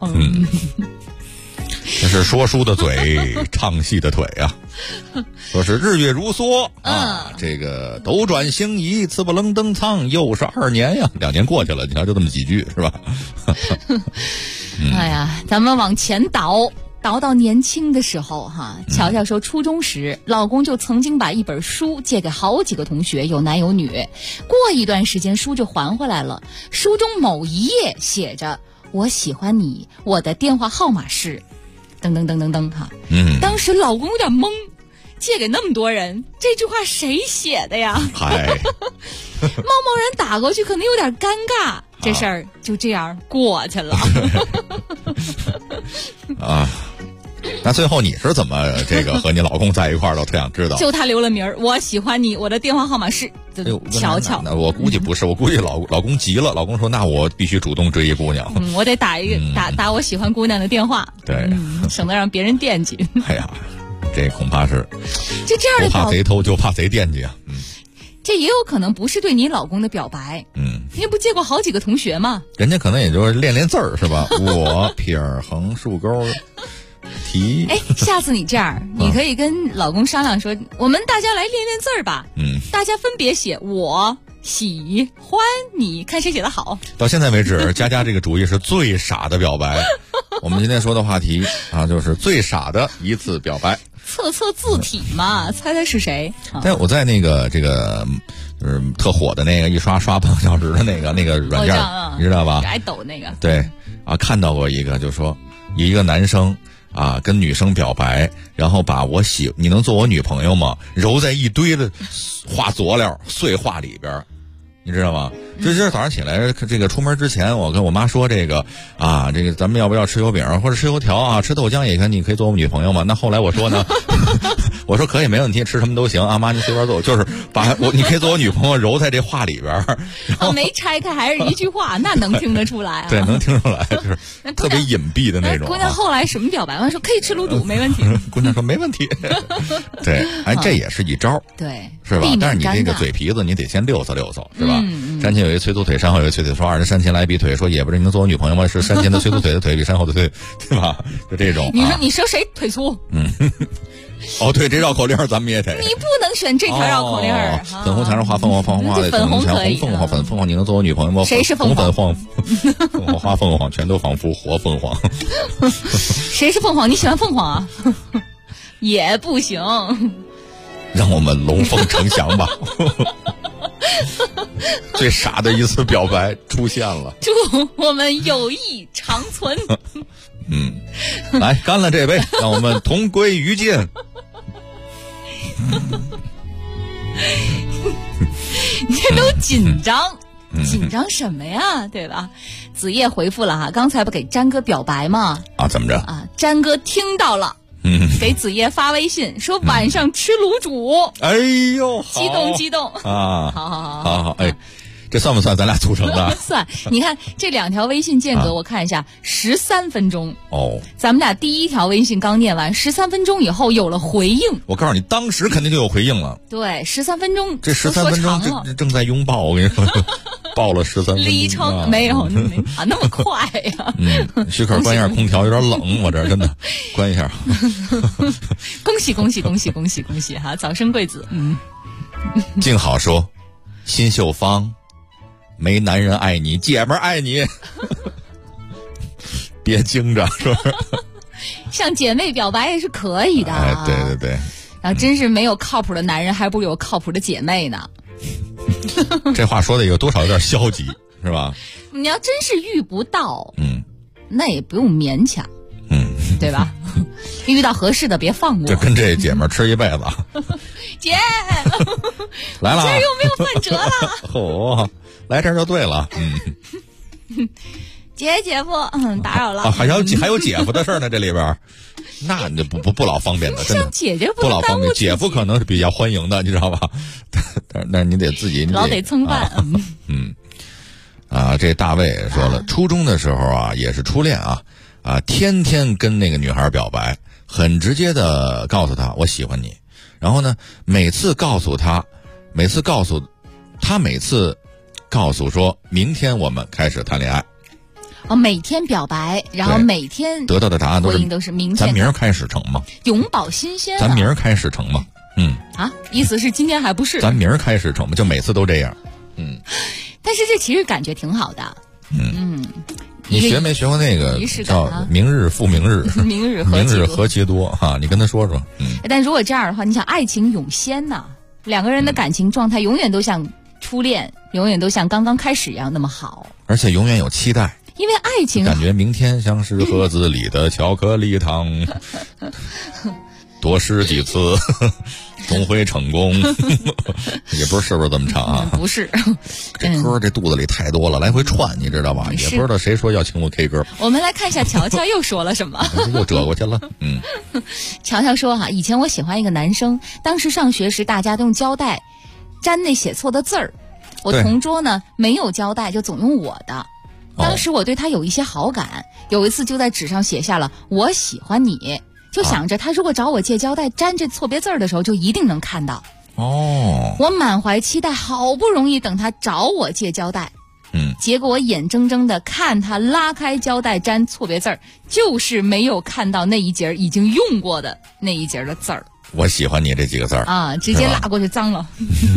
这是说书的嘴，唱戏的腿啊。说是日月如梭这个斗转星移，刺不楞登苍，又是2年呀，2年过去了，你看就这么几句，是吧？ 哎呀，咱们往前倒到年轻的时候哈，乔乔说初中时，老公就曾经把一本书借给好几个同学，有男有女。过一段时间书就还回来了，书中某一页写着我喜欢你，我的电话号码是噔噔噔噔噔哈。当时老公有点懵，借给那么多人，这句话谁写的呀？ 嗨， 贸然打过去可能有点尴尬，这事儿就这样过去了。 那最后你是怎么这个和你老公在一块儿的？我特想知道。 就他留了名儿，我喜欢你，我的电话号码是。瞧瞧， 那我估计不是，我估计老公急了，老公说那我必须主动追一姑娘。 我得打打我喜欢姑娘的电话， 对， 省得让别人惦记。 哎呀，这恐怕是就这样的， 不怕贼偷就怕贼惦记啊。 这也有可能不是对你老公的表白，你不借过好几个同学吗？ 人家可能也就是练字儿是吧？我撇横竖勾提。 下次你这样，你可以跟老公商量说，我们大家来练字儿吧。大家分别写我喜欢你，看谁写的好。 到现在为止，佳佳这个主意是最傻的表白。我们今天说的话题就是最傻的一次表白。 测字体嘛，猜猜是谁？ 但我在那个这个就是特火的那个一刷半个小时的那个软件，你知道吧？ 爱抖那个。 对看到过一个，就说一个男生跟女生表白，然后把你能做我女朋友吗？揉在一堆的话佐料碎话里边。你知道吗？就今儿早上起来，这个出门之前，我跟我妈说这个咱们要不要吃油饼或者吃油条吃豆浆也可以，你可以做我们女朋友吗？那后来我说呢，我说可以没问题，吃什么都行妈你随便做，就是把你可以做我女朋友揉在这话里边。 没拆开还是一句话，那能听得出来对，能听出来，就是特别隐蔽的那种。 姑娘后来什么表白？说可以吃卤煮，没问题。 姑娘说没问题。对，这也是一招， 对， 是吧？但是你这个嘴皮子，你得先溜索溜索，是吧？ 山前有一催促腿，山后有一催腿，说二人山前来比腿，说也不是你能做我女朋友吗？是山前的催促腿的腿比山后的腿，对吧？就这种。 你说谁腿粗？ 哦，对，这绕口令咱们也得。 你不能选这条绕口令。 粉红墙上画凤凰，凤凰花里粉红可以。 红凤凰，凤凰，你能做我女朋友吗？ 谁是凤凰？ 红粉黄，凤凰花凤凰，全都仿佛活凤凰。 谁是凤凰？你喜欢凤凰啊？也不行。 让我们龙凤呈祥吧。最傻的一次表白出现了。 祝我们友谊长存。 来干了这杯，让我们同归于尽。 你这都紧张，紧张什么呀？对吧？子夜回复了哈，刚才不给詹哥表白吗？ 啊，怎么着？ 啊，詹哥听到了。给子夜发微信说晚上吃卤煮。 哎呦， 激动啊！ 好， 哎，这算不算咱俩促成的？ 算。你看这2条微信间隔，我看一下，13分钟。 哦， 咱们俩第1条微信刚念完，13分钟以后有了回应。 我告诉你，当时肯定就有回应了。 对，13分钟。 这13分钟正在拥抱，我跟你说，抱了13分钟。 里程没有那么快呀。 许可关一下空调，有点冷，我这真的关一下。 恭喜哈！早生贵子。 静好说，辛秀芳。没男人爱你，姐们儿爱你。别惊着，是不是？ 向姐妹表白也是可以的。 哎，对。 然后真是没有靠谱的男人，还不如有靠谱的姐妹呢。 这话说的有多少有点消极，是吧？ 你要真是遇不到，那也不用勉强，对吧？遇到合适的别放过。 就跟这姐们儿吃一辈子。 姐， 来了， 今儿又没有犯辙了。 哦，来这儿就对了。 姐夫，打扰了。 还有姐夫的事呢，这里边，那你不老方便的，真的。 姐姐不老方便，姐夫可能是比较欢迎的，你知道吧？但你得自己老得蹭饭。 这大卫说了，初中的时候啊，也是初恋啊，天天跟那个女孩表白，很直接的告诉她我喜欢你，然后呢，每次告诉说明天我们开始谈恋爱。 每天表白，然后每天得到的答案都是明天。 咱明儿开始成吗？ 永葆新鲜。 咱明儿开始成吗？ 意思是今天还不是？ 咱明儿开始成吗？就每次都这样。 但是这其实感觉挺好的。 你学没学过那个叫明日复明日？ 明日何其多哈！你跟他说说。 但如果这样的话，你想爱情永鲜呐，两个人的感情状态永远都像初恋，永远都像刚刚开始一样那么好， 而且永远有期待。 因为爱情感觉明天像是盒子里的巧克力糖，多试几次总会成功。也不是不是这么唱啊？ 不是， 这歌这肚子里太多了，来回串，你知道吧？也不知道谁说要请我 K 歌。 我们来看一下乔乔又说了什么。 又折过去了。 乔乔说以前我喜欢一个男生，当时上学时大家都用胶带粘那写错的字儿，我同桌呢没有胶带，就总用我的。当时我对他有一些好感，有一次就在纸上写下了我喜欢你，就想着他如果找我借胶带粘这错别字的时候就一定能看到。我满怀期待，好不容易等他找我借胶带，结果我眼睁睁的看他拉开胶带粘错别字儿，就是没有看到那一节已经用过的那一节的字儿。 我喜欢你这几个字儿直接拉过去脏了。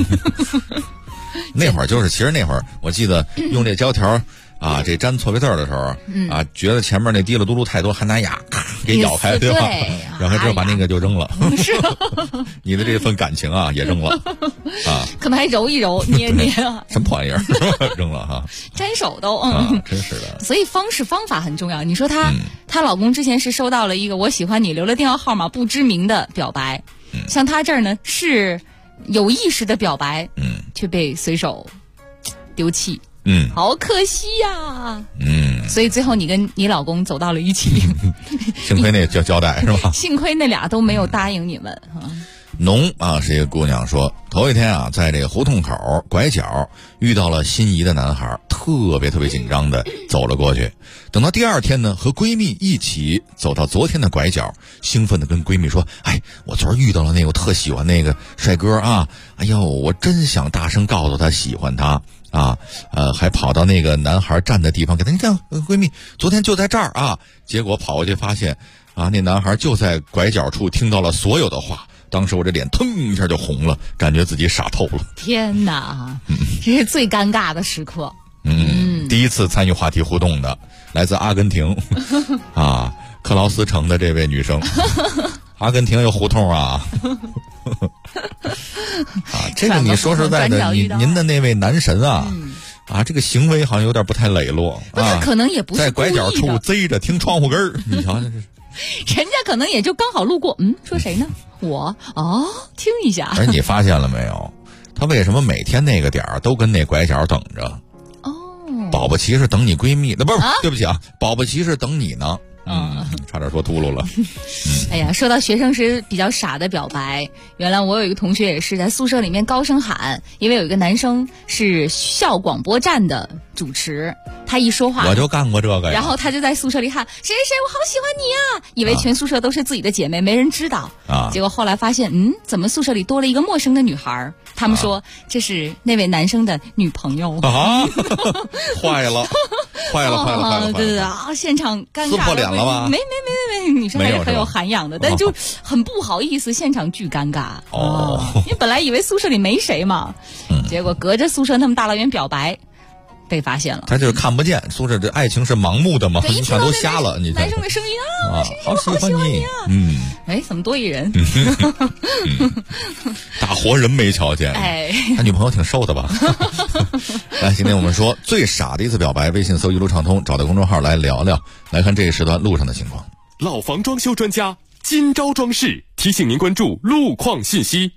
那会儿其实那会儿我记得用这胶条这粘错别字的时候觉得前面那滴了嘟噜太多，还拿牙给咬开，对吧？然后之后把那个就扔了。 是， 你的这份感情也扔了可能还揉一揉捏捏什么玩意儿扔了哈， 粘手都真是的。 所以方法很重要。你说她老公之前是收到了一个我喜欢你留了电话号码不知名的表白，像他这儿呢是有意识的表白，却被随手丢弃。好可惜呀。所以最后你跟你老公走到了一起。 幸亏那叫胶带是吧？幸亏那俩都没有答应你们。 农是一个姑娘说，头一天在这个胡同口拐角遇到了心仪的男孩，特别紧张的走了过去。等到第二天呢，和闺蜜一起走到昨天的拐角，兴奋的跟闺蜜说，我昨儿遇到了那个我特喜欢那个帅哥哎呦，我真想大声告诉他喜欢他。 还跑到那个男孩站的地方，给他，你看闺蜜昨天就在这儿啊，结果跑过去发现那男孩就在拐角处听到了所有的话。当时我这脸腾一下就红了，感觉自己傻透了。 天哪，这是最尴尬的时刻。 第一次参与话题互动的，来自阿根廷克劳斯城的这位女生。阿根廷有胡同这个你说实在的，您的那位男神这个行为好像有点不太磊落可能也不是在拐角处贼着听窗户根儿，你瞧这是。 人家可能也就刚好路过，说谁呢？我听一下。 而你发现了没有，他为什么每天那个点儿都跟那拐角等着？保不齐是等你闺蜜，不是，对不起保不齐是等你呢。差点说秃噜了。 哎呀，说到学生时比较傻的表白，原来我有一个同学也是在宿舍里面高声喊，因为有一个男生是校广播站的主持，他一说话我就干过这个呀， 然后他就在宿舍里喊谁谁谁我好喜欢你以为全宿舍都是自己的姐妹，没人知道结果后来发现怎么宿舍里多了一个陌生的女孩，他们说这是那位男生的女朋友坏了对现场尴尬， 撕破脸了吧？ 没，女生还是很有涵养的，但就很不好意思，现场巨尴尬因为本来以为宿舍里没谁嘛，结果隔着宿舍那么大老远表白被发现了。 他就是看不见，宿舍这爱情是盲目的嘛，你全都瞎了。你男生的声音好喜欢你怎么多一人大活人没瞧见他女朋友挺瘦的吧来，今天我们说最傻的一次表白，微信搜一路畅通，找到公众号来聊聊，来看这一时段路上的情况。 老房装修专家今朝装饰提醒您关注路况信息。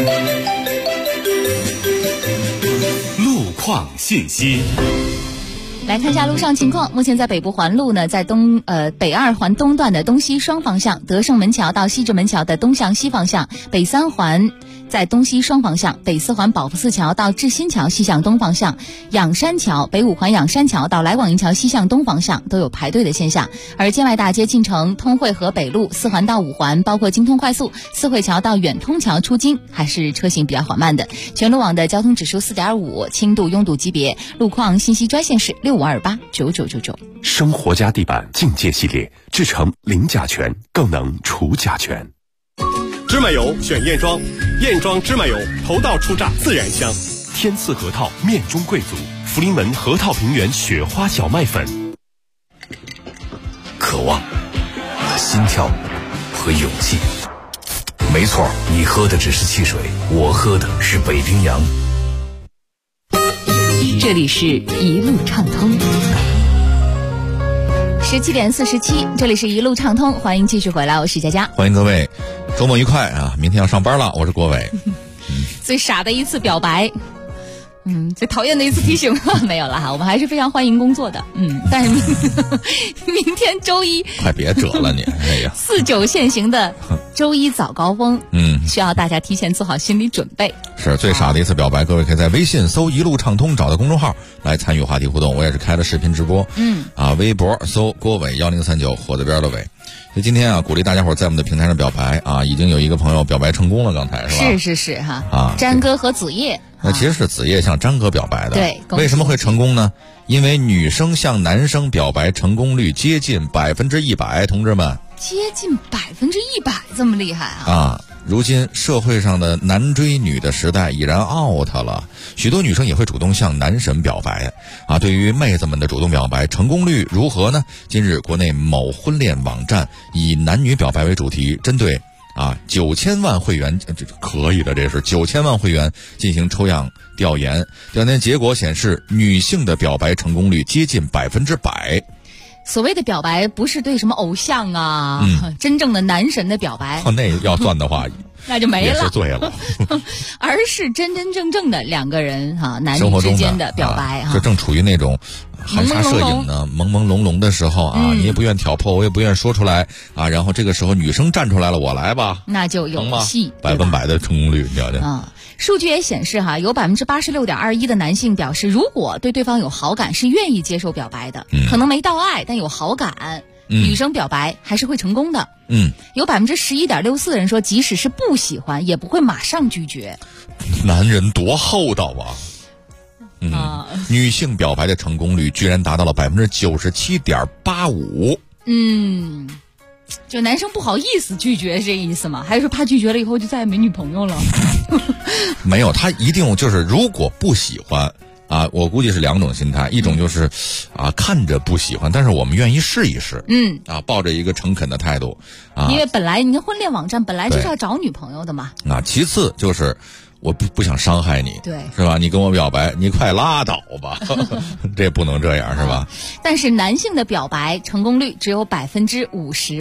路况信息， 来看一下路上情况。目前在北部环路呢，在北二环东段的东西双方向，德胜门桥到西直门桥的东向西方向，北三环在东西双方向，北四环保福寺桥到志新桥西向东方向，仰山桥北五环仰山桥到来广营桥西向东方向都有排队的现象。而建外大街进城、通惠河北路、四环到五环，包括京通快速、四惠桥到远通桥出京，还是车行比较缓慢的。全路网的交通指数 4.5， 轻度拥堵级别。路况信息专线是65289999。 生活家地板境界系列，制成零甲醛，更能除甲醛。 芝麻油选燕庄，燕庄芝麻油头道出榨自然香。 天赐核桃面中贵族，福临门核桃平原雪花小麦粉。 渴望、心跳和勇气。没错，你喝的只是汽水，我喝的是北冰洋。 这里是一路畅通。 17点47，这里是一路畅通，欢迎继续回来，我是佳佳。 欢迎各位，周末愉快明天要上班了，我是郭伟。 最傻的一次表白，最讨厌的一次提醒没有了哈，我们还是非常欢迎工作的，但是明天周一快别折了你，哎呀 ，49限行的周一早高峰，需要大家提前做好心理准备。 是最傻的一次表白，各位可以在微信搜一路畅通，找到公众号来参与话题互动。我也是开了视频直播，微博搜郭伟1039，火字边的伟。所以今天鼓励大家伙在我们的平台上表白已经有一个朋友表白成功了，刚才是吧？ 是哈詹哥和子夜。 那其实是子夜向詹哥表白的， 对， 为什么会成功呢？因为女生向男生表白成功率接近100%，同志们， 接近100%，这么厉害如今社会上的男追女的时代已然 out 了，许多女生也会主动向男神表白对于妹子们的主动表白成功率如何呢？今日国内某婚恋网站以男女表白为主题，针对9000万会员，这可以的，这是9000万会员进行抽样调研，结果显示女性的表白成功率接近100%。 所谓的表白不是对什么偶像真正的男神的表白， 那要算的话那就没了， 也是醉了而是真真正正的两个人男女之间的表白这正处于那种含沙射影呢，朦朦胧胧的时候你也不愿挑破，我也不愿说出来然后这个时候女生站出来了，我来吧， 那就有戏 ，100%的成功率，你了解数据也显示有86.21%的男性表示，如果对对方有好感，是愿意接受表白的，可能没到爱，但有好感，女生表白还是会成功的。有11.64%的人说，即使是不喜欢，也不会马上拒绝。 男人多厚道女性表白的成功率居然达到了97.85%。 就男生不好意思拒绝是这意思吗？还是说怕拒绝了以后就再也没女朋友了？ 没有，他一定就是如果不喜欢啊，我估计是两种心态，一种就是看着不喜欢，但是我们愿意试一试，抱着一个诚恳的态度啊， 因为本来你看婚恋网站本来就是要找女朋友的嘛。 其次就是我不想伤害你， 对， 是吧？你跟我表白，你快拉倒吧，这不能这样，是吧？ 但是男性的表白成功率只有58%。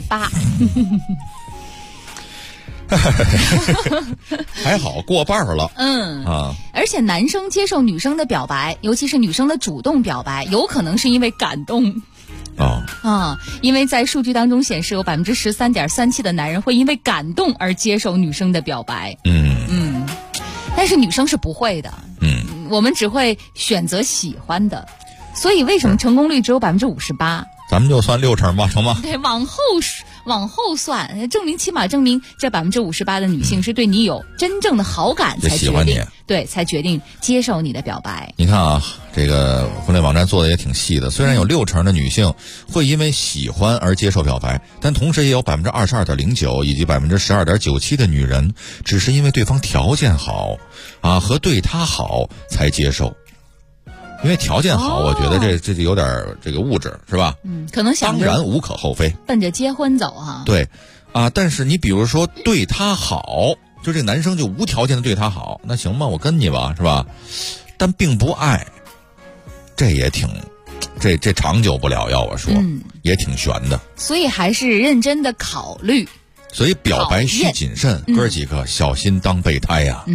还好过半了。 而且男生接受女生的表白，尤其是女生的主动表白，有可能是因为感动。因为在数据当中显示，有13.37%的男人会因为感动而接受女生的表白。但是女生是不会的。我们只会选择喜欢的。所以为什么成功率只有58%？ 咱们就算6成吧，成吗？ 对，往后算，起码证明这58%的女性是对你有真正的好感，才决定才决定接受你的表白。 你看啊，这个婚恋网站做的也挺细的。虽然有6成的女性会因为喜欢而接受表白，但同时也有22.09%以及12.97%的女人只是因为对方条件好和对她好才接受。因为条件好，我觉得这就有点这个物质，是吧？ 可能想当然无可厚非， 奔着结婚走哈。 对，但是你比如说对他好，就这男生就无条件的对他好，那行吧，我跟你吧，是吧？但并不爱，这也挺，这长久不了，要我说，也挺悬的。 所以还是认真的考虑。 所以表白需谨慎，哥几个小心当备胎呀。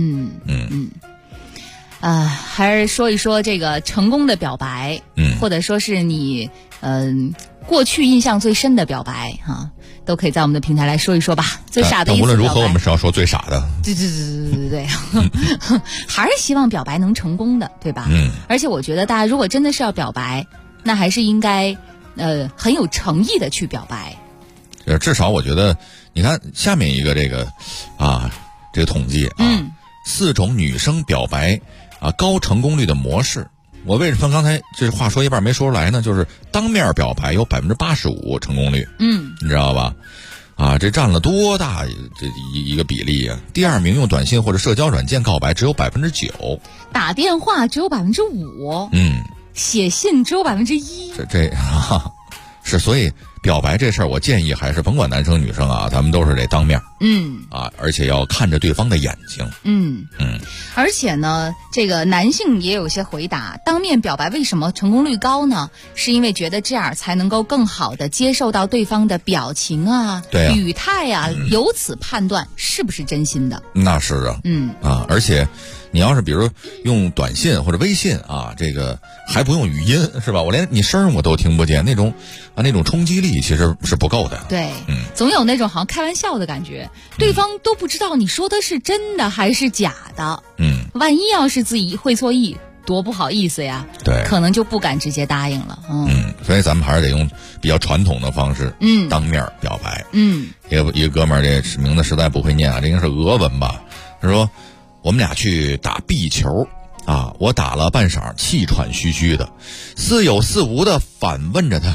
还是说一说这个成功的表白，或者说是你过去印象最深的表白都可以在我们的平台来说一说吧。最傻的一次表白， 无论如何我们是要说最傻的。 对，还是希望表白能成功的，对吧？而且我觉得大家如果真的是要表白，那还是应该很有诚意的去表白。 至少我觉得，你看下面一个这个这个统计4种女生表白高成功率的模式。我为什么刚才这话说一半没说出来呢？就是当面表白有85%成功率，你知道吧？这占了多大这一个比例啊？第二名用短信或者社交软件告白只有9%， 打电话只有5%，写信只有1%。 这是，所以表白这事儿，我建议还是甭管男生女生咱们都是得当面，而且要看着对方的眼睛， 而且呢，这个男性也有些回答，当面表白为什么成功率高呢？是因为觉得这样才能够更好的接受到对方的表情语态由此判断是不是真心的。 那是而且你要是比如用短信或者微信这个还不用语音，是吧？我连你声我都听不见，那种冲击力其实是不够的。 对，总有那种好像开玩笑的感觉，对方都不知道你说的是真的还是假的。万一要是自己会错意，多不好意思呀。 对， 可能就不敢直接答应了。 所以咱们还是得用比较传统的方式，当面表白。一个哥们儿，这名字实在不会念这应该是俄文吧？他说我们俩去打壁球我打了半晌，气喘吁吁的，似有似无的反问着他，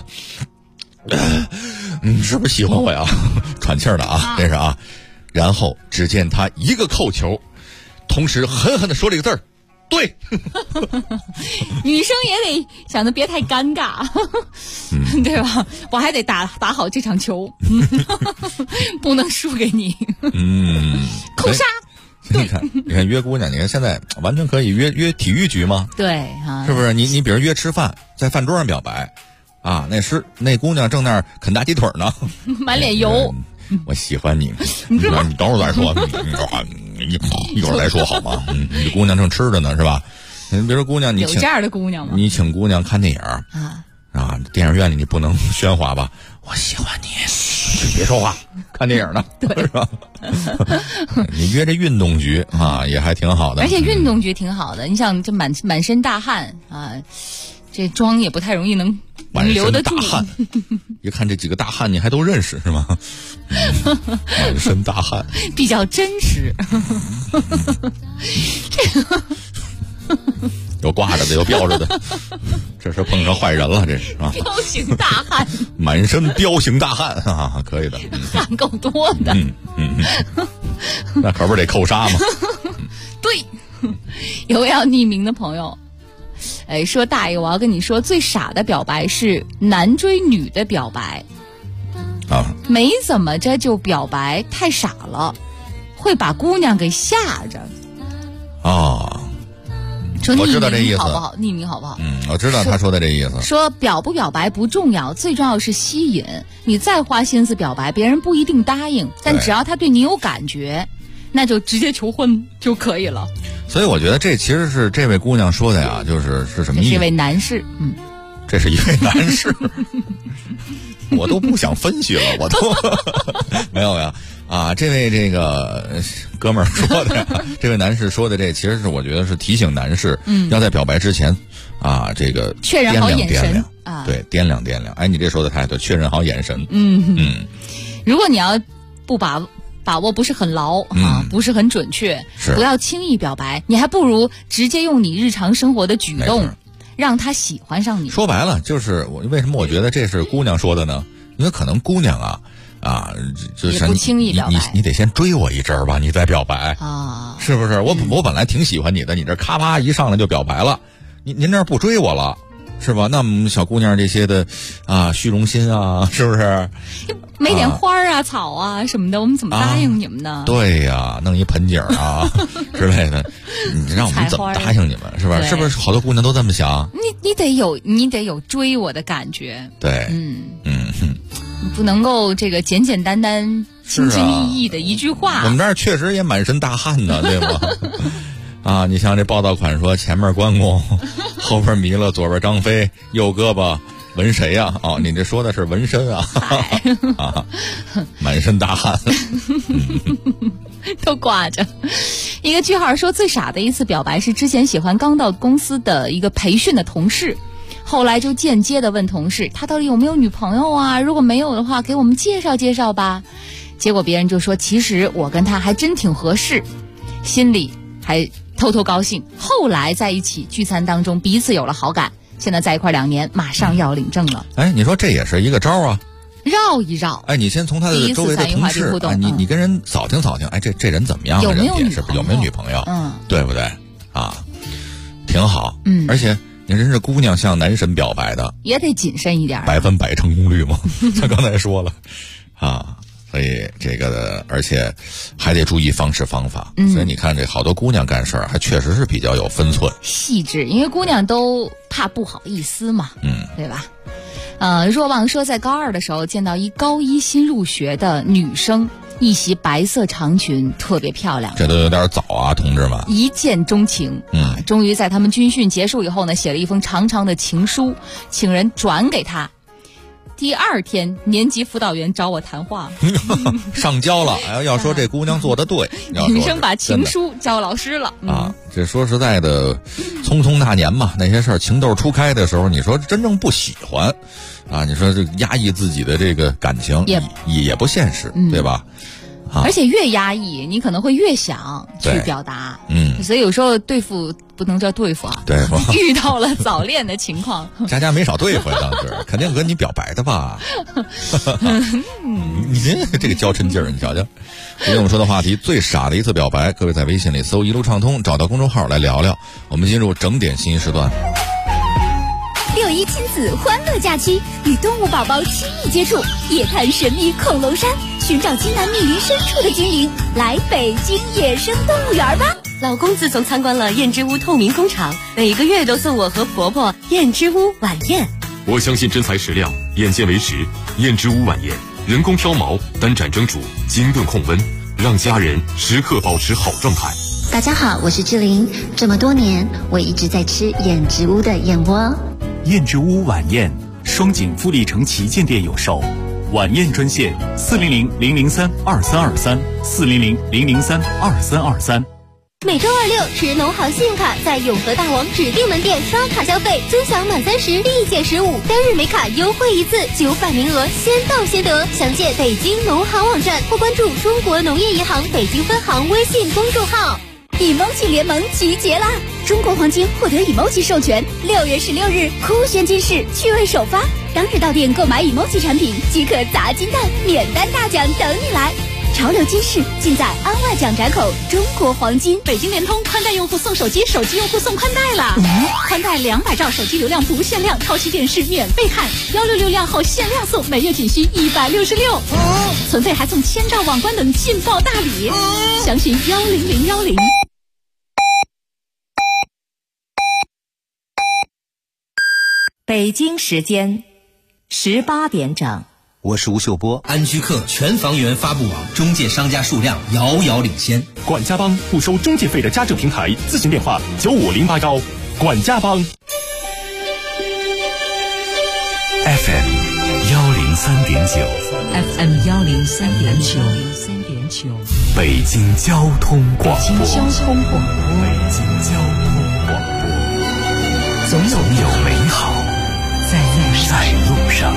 是不是喜欢我呀？喘气儿的这是然后只见他一个扣球，同时狠狠地说了一个字儿，对。 女生也得想着别太尴尬，对吧？我还得打好这场球，不能输给你。扣杀。 你看约姑娘，你看现在完全可以约体育局吗？ 对是不是？你比如约吃饭，在饭桌上表白那姑娘正那儿啃大鸡腿呢， 满脸油。 我喜欢你，你等会儿再说，你一会儿再说好吗？你姑娘正吃着呢，是吧？你比如说姑娘， 有这样的姑娘吗？ 你请姑娘看电影电影院里你不能喧哗吧？我喜欢你，别说话，看电影呢， 对， 是吧？你约这运动局也还挺好的， 而且运动局挺好的。你想这满身大汗这妆也不太容易能留得住。 满身大汗，一看这几个大汉你还都认识是吗？满身大汗， 比较真实。 有挂着子又飙着的，这是碰上坏人了，这是啊！ 彪形大汉， 满身彪形大汉啊，可以的， 汗够多的。 那可不是得扣杀吗？ 对，有位要匿名的朋友，说大爷，我要跟你说，最傻的表白是男追女的表白啊， 没怎么着就表白，太傻了，会把姑娘给吓着。 哦， 我知道这意思， 好不好？匿名好不好？ 我知道他说的这意思。 说表不表白不重要，最重要是吸引。你再花心思表白，别人不一定答应，但只要他对你有感觉，那就直接求婚就可以了。 所以我觉得这其实是这位姑娘说的呀，是什么意思？这是一位男士， 这是一位男士。我都不想分析了，我都没有呀啊！这位这个哥们儿说的，这位男士说的，这其实是我觉得是提醒男士，要在表白之前啊，这个确认好眼神啊，对，掂量掂量。哎，你这说的太对，确认好眼神。 如果你要不把握不是很牢啊，不是很准确，不要轻易表白，你还不如直接用你日常生活的举动。让他喜欢上你。 说白了，就是为什么我觉得这是姑娘说的呢？因为可能姑娘就是也不轻易表白， 你得先追我一阵儿吧，你再表白啊，是不是？我本来挺喜欢你的，你这咔啪一上来就表白了，您这不追我了，是吧？那我们小姑娘这些的虚荣心啊，是不是？ 没点花啊、草啊什么的，我们怎么答应你们呢？ 对呀，弄一盆景啊之类的，你让我们怎么答应你们？是吧？是不是好多姑娘都这么想？ 你得有追我的感觉。 对， 你不能够这个简简单单、轻轻易易的一句话。 我们这儿确实也满身大汗呢，对吗？啊，你像这报道款说，前面关公，后边弥勒，左边张飞，右胳膊纹谁呀？哦，你这说的是纹身啊？啊，满身大汗， 都挂着。一个句号说，最傻的一次表白是之前喜欢刚到公司的一个培训的同事，后来就间接的问同事他到底有没有女朋友啊？如果没有的话，给我们介绍介绍吧。结果别人就说，其实我跟他还真挺合适，心里还偷偷高兴。后来在一起聚餐当中，彼此有了好感。现在在一块2年，马上要领证了。 哎，你说这也是一个招啊， 绕一绕。 哎，你先从他的周围的同事，你跟人扫听扫听，哎，这人怎么样？ 有没有女朋友？对不对？啊，挺好。而且你人是姑娘向男神表白的， 也得谨慎一点 ，100%成功率嘛。他刚才说了啊。所以这个而且还得注意方式方法。所以你看这好多姑娘干事儿还确实是比较有分寸细致，因为姑娘都怕不好意思嘛，对吧？若望说，在高2的时候见到一高1新入学的女生，一袭白色长裙，特别漂亮。 这都有点早啊，同志们！ 一见钟情，终于在他们军训结束以后呢，写了一封长长的情书，请人转给他。第2天，年级辅导员找我谈话， 上交了。要说这姑娘做得对， 女生把情书交老师了啊。这说实在的，匆匆那年嘛，那些事儿情窦初开的时候，你说真正不喜欢啊，你说这压抑自己的这个感情也不现实，对吧？ 而且越压抑，你可能会越想去表达。所以有时候对付不能叫对付啊， 对付遇到了早恋的情况， 家没少对付呀，当时肯定跟你表白的吧？你这个娇嗔劲儿，你瞧瞧。今天我们说的话题，最傻的一次表白，各位在微信里搜“一路畅通”，找到公众号来聊聊。我们进入整点信息时段。 6·1亲子欢乐假期，与动物宝宝亲密接触，夜探神秘恐龙山，寻找津南密林深处的精灵，来北京野生动物园吧！ 老公自从参观了燕之屋透明工厂，每个月都送我和婆婆燕之屋晚宴。 我相信真材实料，眼见为实。燕之屋晚宴，人工挑毛，单盏蒸煮，精炖控温，让家人时刻保持好状态。 大家好，我是志玲。这么多年，我一直在吃燕之屋的燕窝。 燕之屋晚宴，双井富力城旗舰店有售。晚宴专线400-003-2323，400-003-2323。 每周2、6持农行信用卡在永和大王指定门店刷卡消费，尊享满30立减15，单日每卡优惠一次900名额，先到先得。详见北京农行网站或关注中国农业银行北京分行微信公众号。 ，emoji 联盟集结啦！中国黄金获得 emoji 授权，6月16日酷炫金市趣味首发，当日到店购买 emoji 产品即可砸金蛋，免单大奖等你来！潮流金市尽在安外蒋闸口中国黄金。 北京联通宽带用户送手机，手机用户送宽带了。宽带200兆手机流量不限量，超级电视免费看，166量后限量送，每月仅需166。存费还送1000兆网关等劲爆大礼，详询10010。 北京时间18点整。 我是吴秀波。安居客全房源发布网中介商家数量遥遥领先。 管家帮不收中介费的家政平台，咨询电话95081。管家帮。 FM 103.9 FM 103.9 北京交通广播。 北京交通广播。总有美好在路上。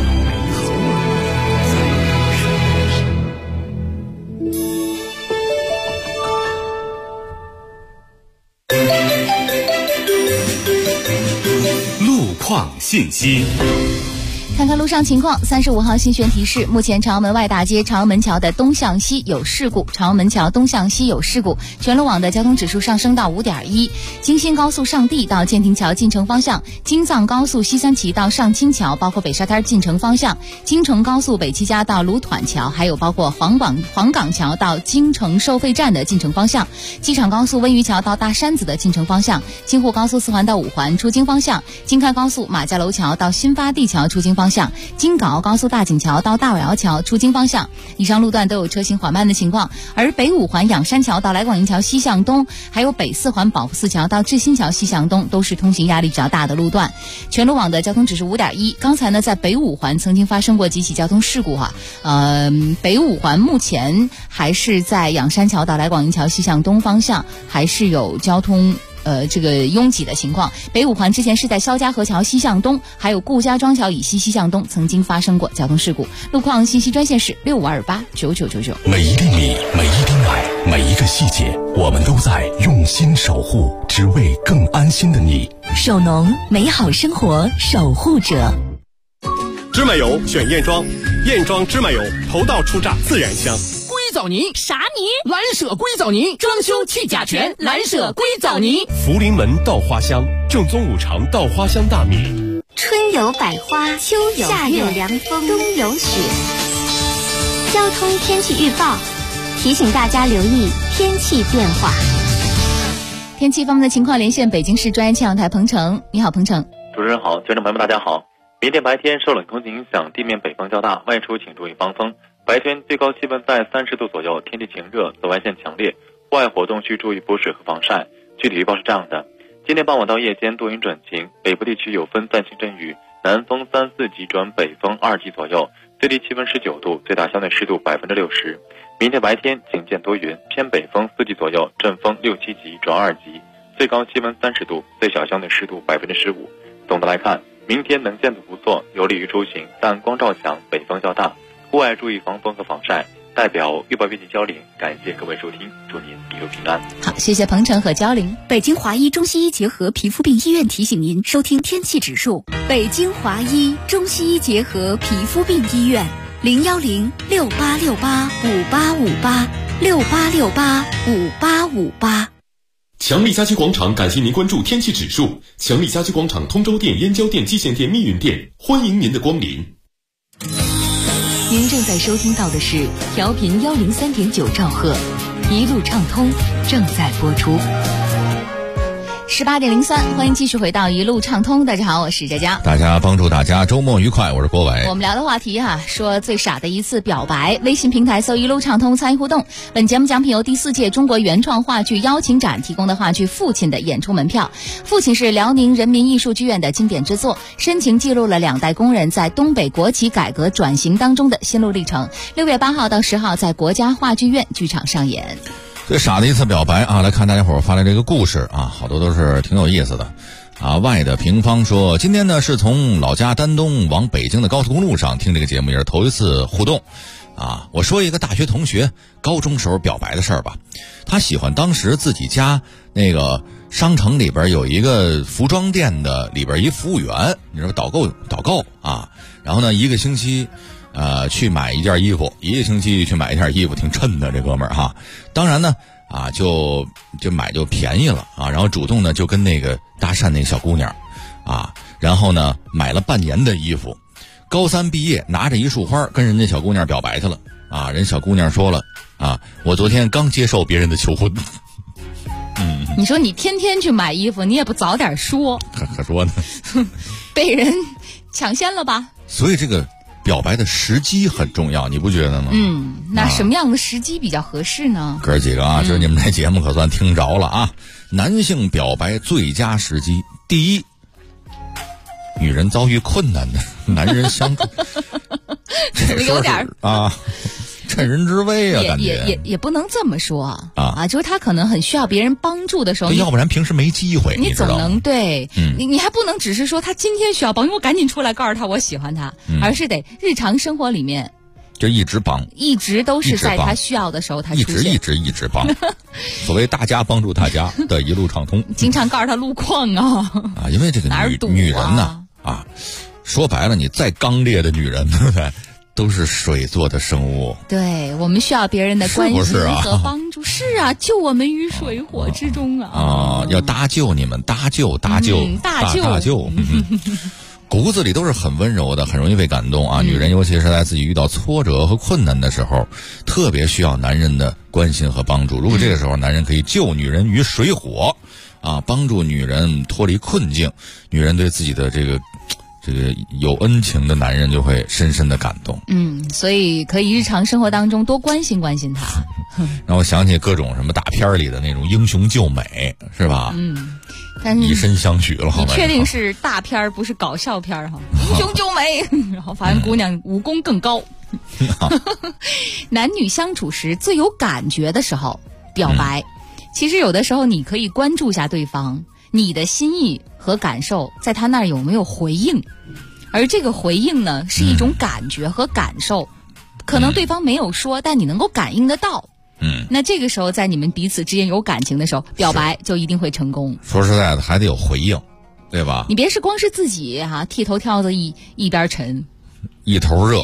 路况信息。 看看路上情况，35号新宣提示，目前朝阳门外大街朝阳门桥的东向西有事故，朝阳门桥东向西有事故，全路网的交通指数上升到5.1。京新高速上地到建亭桥进城方向，京藏高速西三旗到上清桥，包括北沙滩进城方向，京承高速北七家到卢团桥，还有包括黄岗桥到京承收费站的进城方向，机场高速温榆桥到大山子的进城方向，京沪高速四环到五环出京方向，京开高速马家楼桥到新发地桥出京方向，京港澳高速大井桥到大尾窑桥出京方向，以上路段都有车行缓慢的情况。而北五环仰山桥到来广营桥西向东，还有北四环保福寺桥到志新桥西向东，都是通行压力比较大的路段。全路网的交通指数5.1。刚才呢，在北五环曾经发生过几起交通事故北五环目前还是在仰山桥到来广营桥西向东方向还是有交通这个拥挤的情况。北五环之前是在肖家河桥西向东，还有顾家庄桥以西西向东曾经发生过交通事故。路况信息专线是65289999。 每一厘米，每一滴奶，每一个细节，我们都在用心守护，只为更安心的你。 首农，美好生活守护者。 芝麻油选燕庄，燕庄芝麻油头道出榨，自然香。 硅藻泥啥泥？蓝舍硅藻泥，装修去甲醛，蓝舍硅藻泥。 福临门稻花香，正宗五常稻花香大米。 春有百花，秋有夏有凉风，冬有雪。交通天气预报提醒大家留意天气变化。 天气方面的情况，连线北京市专业气象台彭程。你好，彭程。 主持人好，观众朋友们大家好。明天白天受冷空气影响，地面北风较大，外出请注意防风。白天最高气温在30度左右，天气晴热，紫外线强烈，户外活动需注意补水和防晒。具体预报是这样的：今天傍晚到夜间多云转晴，北部地区有分散性阵雨，南风3、4级转北风2级左右，最低气温19度，最大相对湿度60%。明天白天晴间多云，偏北风4级左右，阵风6、7级转2级，最高气温30度，最小相对湿度15%。总的来看，明天能见度不错，有利于出行，但光照强，北风较大，户外注意防风和防晒。代表预报编辑焦玲，感谢各位收听，祝您一路平安。 好，谢谢彭程和焦玲。 北京华医中西医结合皮肤病医院提醒您收听天气指数。北京华医中西医结合皮肤病医院，0106868585858 强力家居广场感谢您关注天气指数。强力家居广场通州店、燕郊店、蓟县店、密云店，欢迎您的光临。 您正在收听到的是调频103.9兆赫，一路畅通正在播出。 18点03，欢迎继续回到一路畅通。大家好，我是佳佳。 大家帮助大家周末愉快，我是郭伟。 我们聊的话题说最傻的一次表白。微信平台搜一路畅通参与互动。本节目奖品由第4届中国原创话剧邀请展提供的话剧《父亲》的演出门票。《父亲》是辽宁人民艺术剧院的经典之作，深情记录了2代工人在东北国企改革转型当中的心路历程。6月8号到10号在国家话剧院剧场上演。 最傻的一次表白来看大家伙发来这个故事好多都是挺有意思的外的平方说，今天呢是从老家丹东往北京的高速公路上听这个节目，也是头一次互动。 啊，我说一个大学同学高中时候表白的事儿吧。他喜欢当时自己家那个商城里边有一个服装店的里边一服务员，你说导购啊，然后呢一个星期去买一件衣服，一个星期去买一件衣服，挺衬的这哥们儿哈。当然呢就买就便宜了啊，然后主动呢就跟那个搭讪那小姑娘啊，然后呢买了半年的衣服。高3毕业，拿着一束花跟人家小姑娘表白去了啊！人小姑娘说了啊，我昨天刚接受别人的求婚。 你说你天天去买衣服，你也不早点说， 可说呢， 被人抢先了吧？ 所以这个表白的时机很重要，你不觉得吗？ 那什么样的时机比较合适呢？ 哥几个啊，今儿你们这节目可算听着了啊！男性表白最佳时机，第一，女人遭遇困难的男人相处， 怎么有点啊，趁人之危啊，感觉也不能这么说啊，就是他可能很需要别人帮助的时候， 要不然平时没机会， 你总能对，你还不能只是说他今天需要帮，因为我赶紧出来告诉他我喜欢他，而是得日常生活里面就一直帮， 一直都是在他需要的时候他出现， 一直帮。所谓大家帮助大家的一路畅通， 经常告诉他路况啊， 因为这个女人呢说白了，你再刚烈的女人，对不对？都是水做的生物， 对，我们需要别人的关心和帮助， 是救我们于水火之中啊！ 要搭救你们，搭救，骨子里都是很温柔的，很容易被感动啊！女人尤其是在自己遇到挫折和困难的时候，特别需要男人的关心和帮助。如果这个时候男人可以救女人于水火，帮助女人脱离困境，女人对自己的这个有恩情的男人就会深深的感动。 所以可以日常生活当中多关心关心他。 让我想起各种什么大片里的那种英雄救美，是吧？ 但是以身相许了。 你确定是大片不是搞笑片哈？英雄救美，然后发现姑娘武功更高。男女相处时最有感觉的时候表白，其实有的时候你可以关注一下对方，你的心意和感受在他那儿有没有回应，而这个回应呢是一种感觉和感受，可能对方没有说，但你能够感应得到。那这个时候在你们彼此之间有感情的时候，表白就一定会成功。 说实在的，还得有回应，对吧？ 你别是光是自己剃头挑子一边沉， 一头热，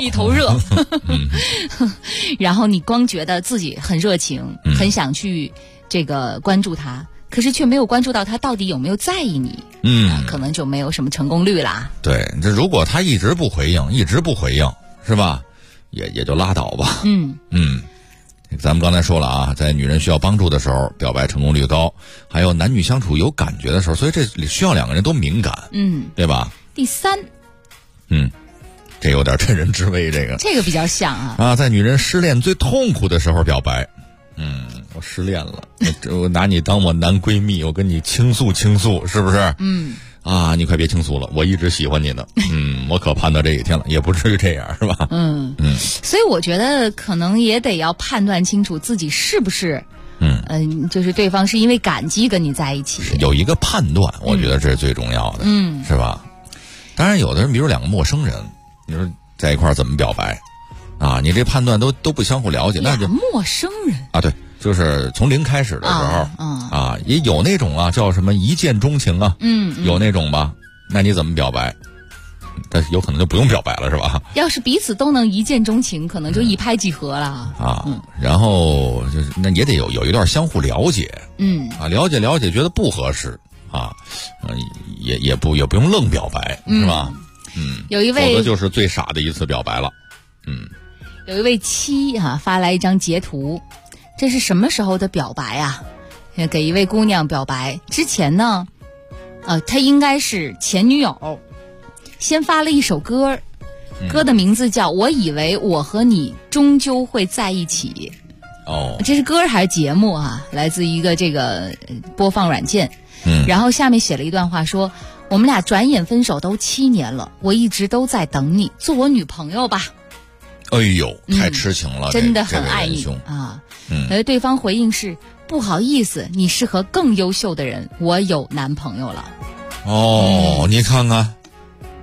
然后你光觉得自己很热情，很想去这个关注他，可是却没有关注到他到底有没有在意你，可能就没有什么成功率啦。 对，这如果他一直不回应，是吧？也就拉倒吧。咱们刚才说了啊，在女人需要帮助的时候，表白成功率高；还有男女相处有感觉的时候，所以这里需要两个人都敏感，对吧？ 第三， 这有点趁人之危，这个比较像啊， 在女人失恋最痛苦的时候表白。我失恋了，我拿你当我男闺蜜，我跟你倾诉倾诉，是不是？你快别倾诉了，我一直喜欢你呢。我可盼到这一天了，也不至于这样，是吧？ 所以我觉得可能也得要判断清楚自己是不是，就是对方是因为感激跟你在一起， 有一个判断，我觉得这是最重要的，是吧？当然，有的人，比如两个陌生人，你说在一块儿怎么表白你这判断都不相互了解，那就陌生人对。就是从零开始的时候也有那种叫什么一见钟情有那种吧？那你怎么表白？但是有可能就不用表白了，是吧？ 要是彼此都能一见钟情，可能就一拍即合了然后就是那也得有一段相互了解，了解觉得不合适也不用愣表白，是吧？ 有一位否则就是最傻的一次表白了。 有一位妻发来一张截图。这是什么时候的表白啊？给一位姑娘表白之前呢，他应该是前女友，先发了一首歌，歌的名字叫《我以为我和你终究会在一起》。这是歌还是节目来自一个这个播放软件。然后下面写了一段话说：我们俩转眼分手都7年了，我一直都在等你，做我女朋友吧。 哎呦，太痴情了， 真的很爱你而对方回应是：不好意思，你是和更优秀的人，我有男朋友了。 你看看，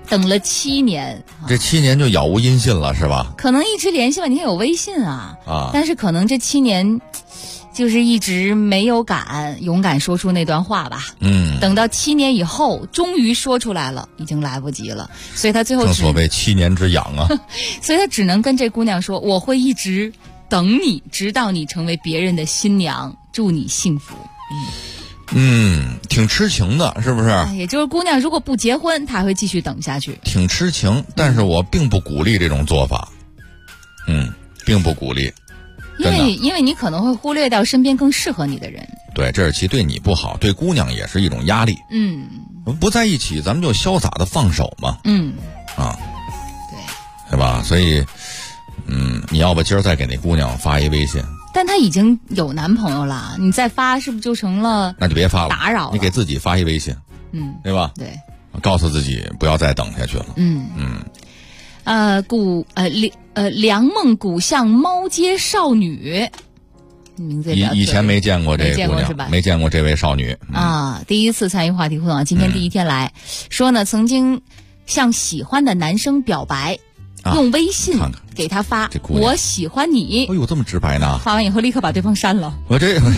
等了7年， 这7年就杳无音信了，是吧？ 可能一直联系吧，你看有微信啊，但是可能这7年就是一直没有勇敢说出那段话吧。等到7年以后，终于说出来了，已经来不及了，所以他最后正所谓7年之痒啊， 所以他只能跟这姑娘说：“我会一直等你，直到你成为别人的新娘，祝你幸福。” 挺痴情的，是不是？ 也就是姑娘如果不结婚，她还会继续等下去。 挺痴情，但是我并不鼓励这种做法。并不鼓励。 因为你可能会忽略掉身边更适合你的人。 对，这是其对你不好，对姑娘也是一种压力。不在一起，咱们就潇洒的放手嘛。对吧？所以，你要不今儿再给那姑娘发一微信。 但她已经有男朋友了，你再发是不是就成了？ 那就别发了， 打扰了。 你给自己发一微信，对吧？ 对， 告诉自己不要再等下去了。 梁梦古巷猫街少女，名字也以前没见过这姑娘，没见过这位少女第一次参与话题互动，今天第一天来说呢，曾经向喜欢的男生表白。用微信给他发我喜欢你。 哎呦，这么直白呢？ 发完以后立刻把对方删了。 我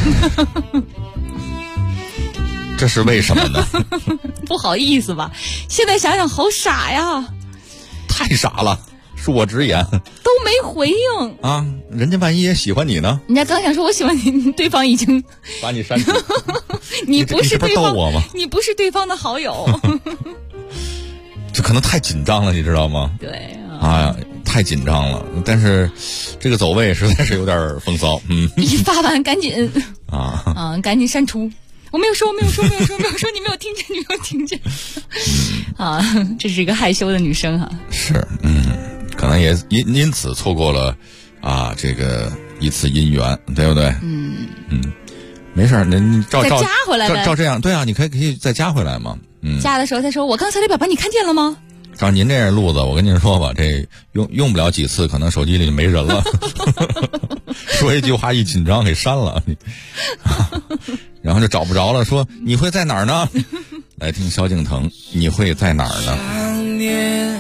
这是为什么呢？ 不好意思吧？现在想想好傻呀！ 太傻了，恕我直言。 都没回应啊！人家万一也喜欢你呢？ 人家刚想说我喜欢你，对方已经把你删除。 你不是对方， 逗我吗？ 你不是对方的好友。 这可能太紧张了，你知道吗？ 对太紧张了。但是这个走位实在是有点风骚。 一发完赶紧赶紧删除。我没有说，你没有听见。这是一个害羞的女生哈。 是，可能也因此错过了这个一次姻缘，对不对？没事，你照加回来照这样，对啊，你可以再加回来嘛。 加的时候他说：“我刚才的表白你看见了吗？” 照您这样路子，我跟您说吧，这用不了几次，可能手机里就没人了。说一句话一紧张给删了，然后就找不着了。说你会在哪儿呢？来听萧敬腾，你会在哪儿呢？ 想念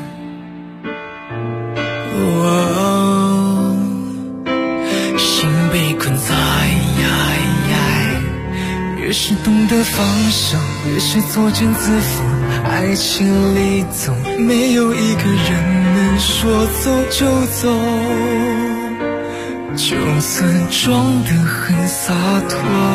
心被困在越是懂得放手，越是作茧自缚。爱情里总没有一个人能说走就走，就算装得很洒脱。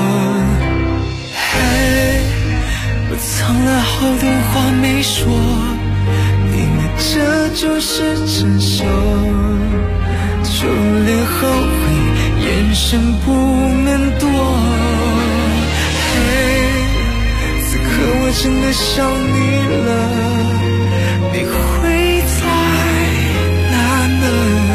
我藏了好多话没说，以为这就是真相，就连后悔眼神不能躲。可我真的想你了，你会在哪呢？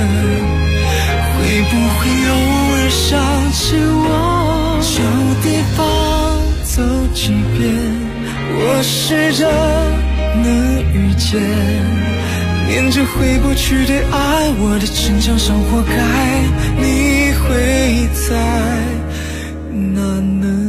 会不会偶尔想起我？旧地方走几遍，我试着能遇见，念着回不去的爱，我的逞强上活该。你会在哪呢？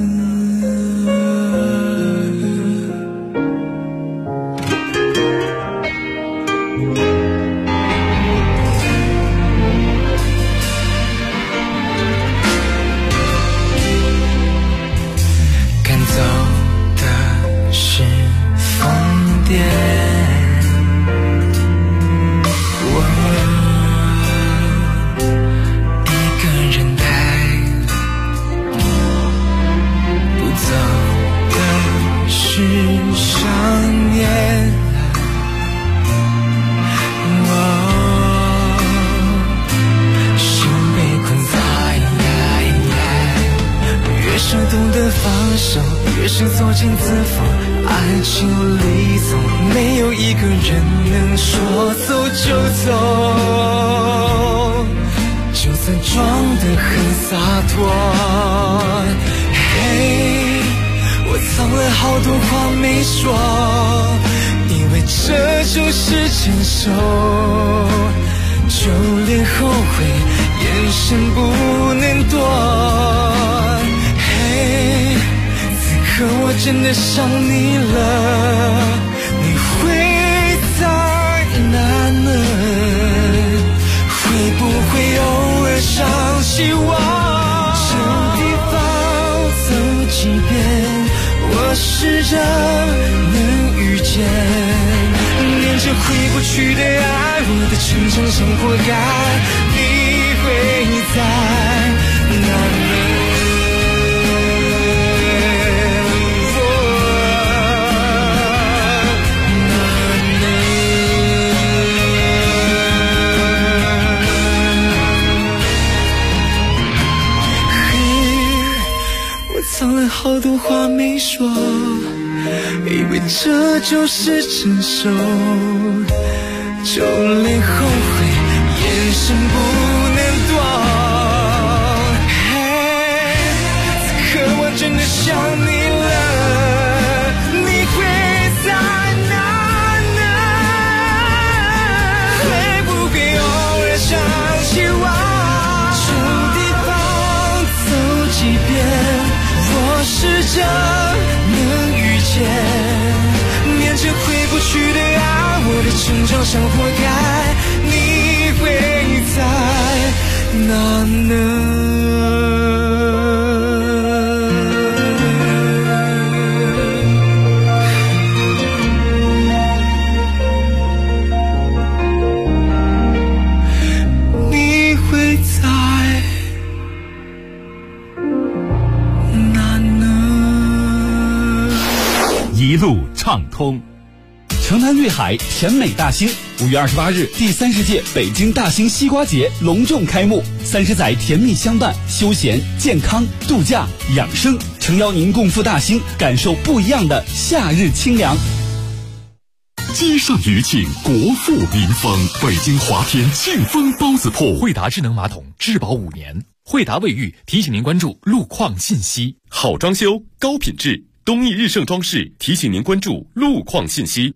越是作茧自缚，爱情里总没有一个人能说走就走，就算装得很洒脱。我藏了好多话没说，以为这就是承受，就连后悔眼神不能躲。可我真的想你了，你会遍，我试着能遇见，连着回不去的爱，我的成长像活该，你会在哪里？藏了好多话没说，以为这就是成熟，就连后悔眼神不能躲。此刻我真的想你了，你会在哪呢？会不会偶尔想起我？旧地方走几遍，我试着能遇见，连着回不去的爱，我的成长像活该，你会在哪呢？你会在一路畅通， 城南粤海甜美大兴，5月28日第30届北京大兴西瓜节隆重开幕，30载甜蜜相伴，休闲、健康、度假、养生，诚邀您共赴大兴，感受不一样的夏日清凉。 街上余庆，国富民丰，北京华天庆丰包子铺， 惠达智能马桶质保5年，惠达卫浴提醒您关注路况信息。 好装修，高品质。东义日盛装饰提醒您关注路况信息。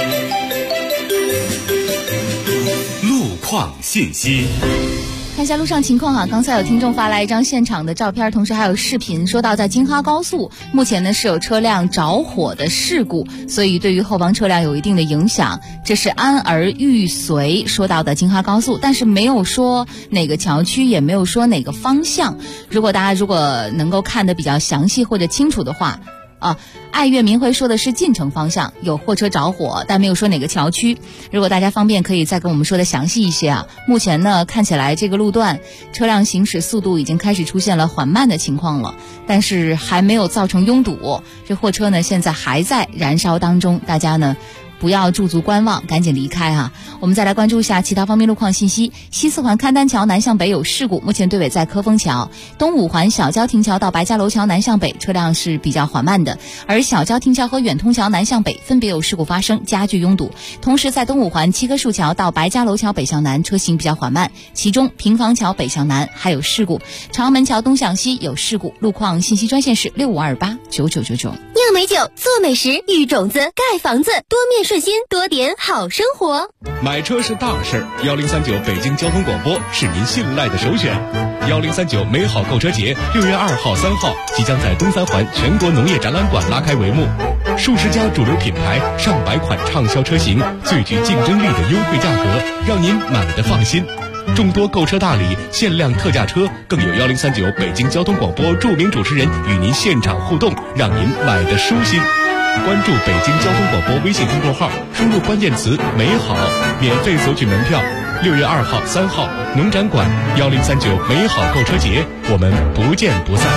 路况信息。 看一下路上情况刚才有听众发来一张现场的照片，同时还有视频，说到在京哈高速目前呢是有车辆着火的事故，所以对于后方车辆有一定的影响。这是安儿玉髓说到的京哈高速，但是没有说哪个桥区，也没有说哪个方向。大家如果能够看得比较详细或者清楚的话爱乐民辉说的是进城方向有货车着火，但没有说哪个桥区。如果大家方便可以再跟我们说的详细一些目前呢看起来这个路段车辆行驶速度已经开始出现了缓慢的情况了，但是还没有造成拥堵，这货车呢现在还在燃烧当中，大家呢不要驻足观望，赶紧离开我们再来关注一下其他方面路况信息。西四环勘丹桥南向北有事故，目前队尾在科丰桥。东五环小交亭桥到白家楼桥南向北车辆是比较缓慢的，而小交亭桥和远通桥南向北分别有事故发生，加剧拥堵。同时在东五环七棵树桥到白家楼桥北向南车行比较缓慢，其中平房桥北向南还有事故，朝阳门桥东向西有事故。路况信息专线是65289999。 酿美酒，做美食，育种子，盖房子，多面顺心，多点好生活。 买车是大事，1039北京交通广播是您信赖的首选。1039美好购车节6月2号、3号即将在东三环全国农业展览馆拉开帷幕，数十家主流品牌、上百款畅销车型，最具竞争力的优惠价格，让您买得放心。众多购车大礼、限量特价车，更有1039北京交通广播著名主持人与您现场互动，让您买得舒心。关注北京交通广播微信公众号，输入关键词“美好”，免费索取门票。6月2号、3号，农展馆1039美好购车节，我们不见不散。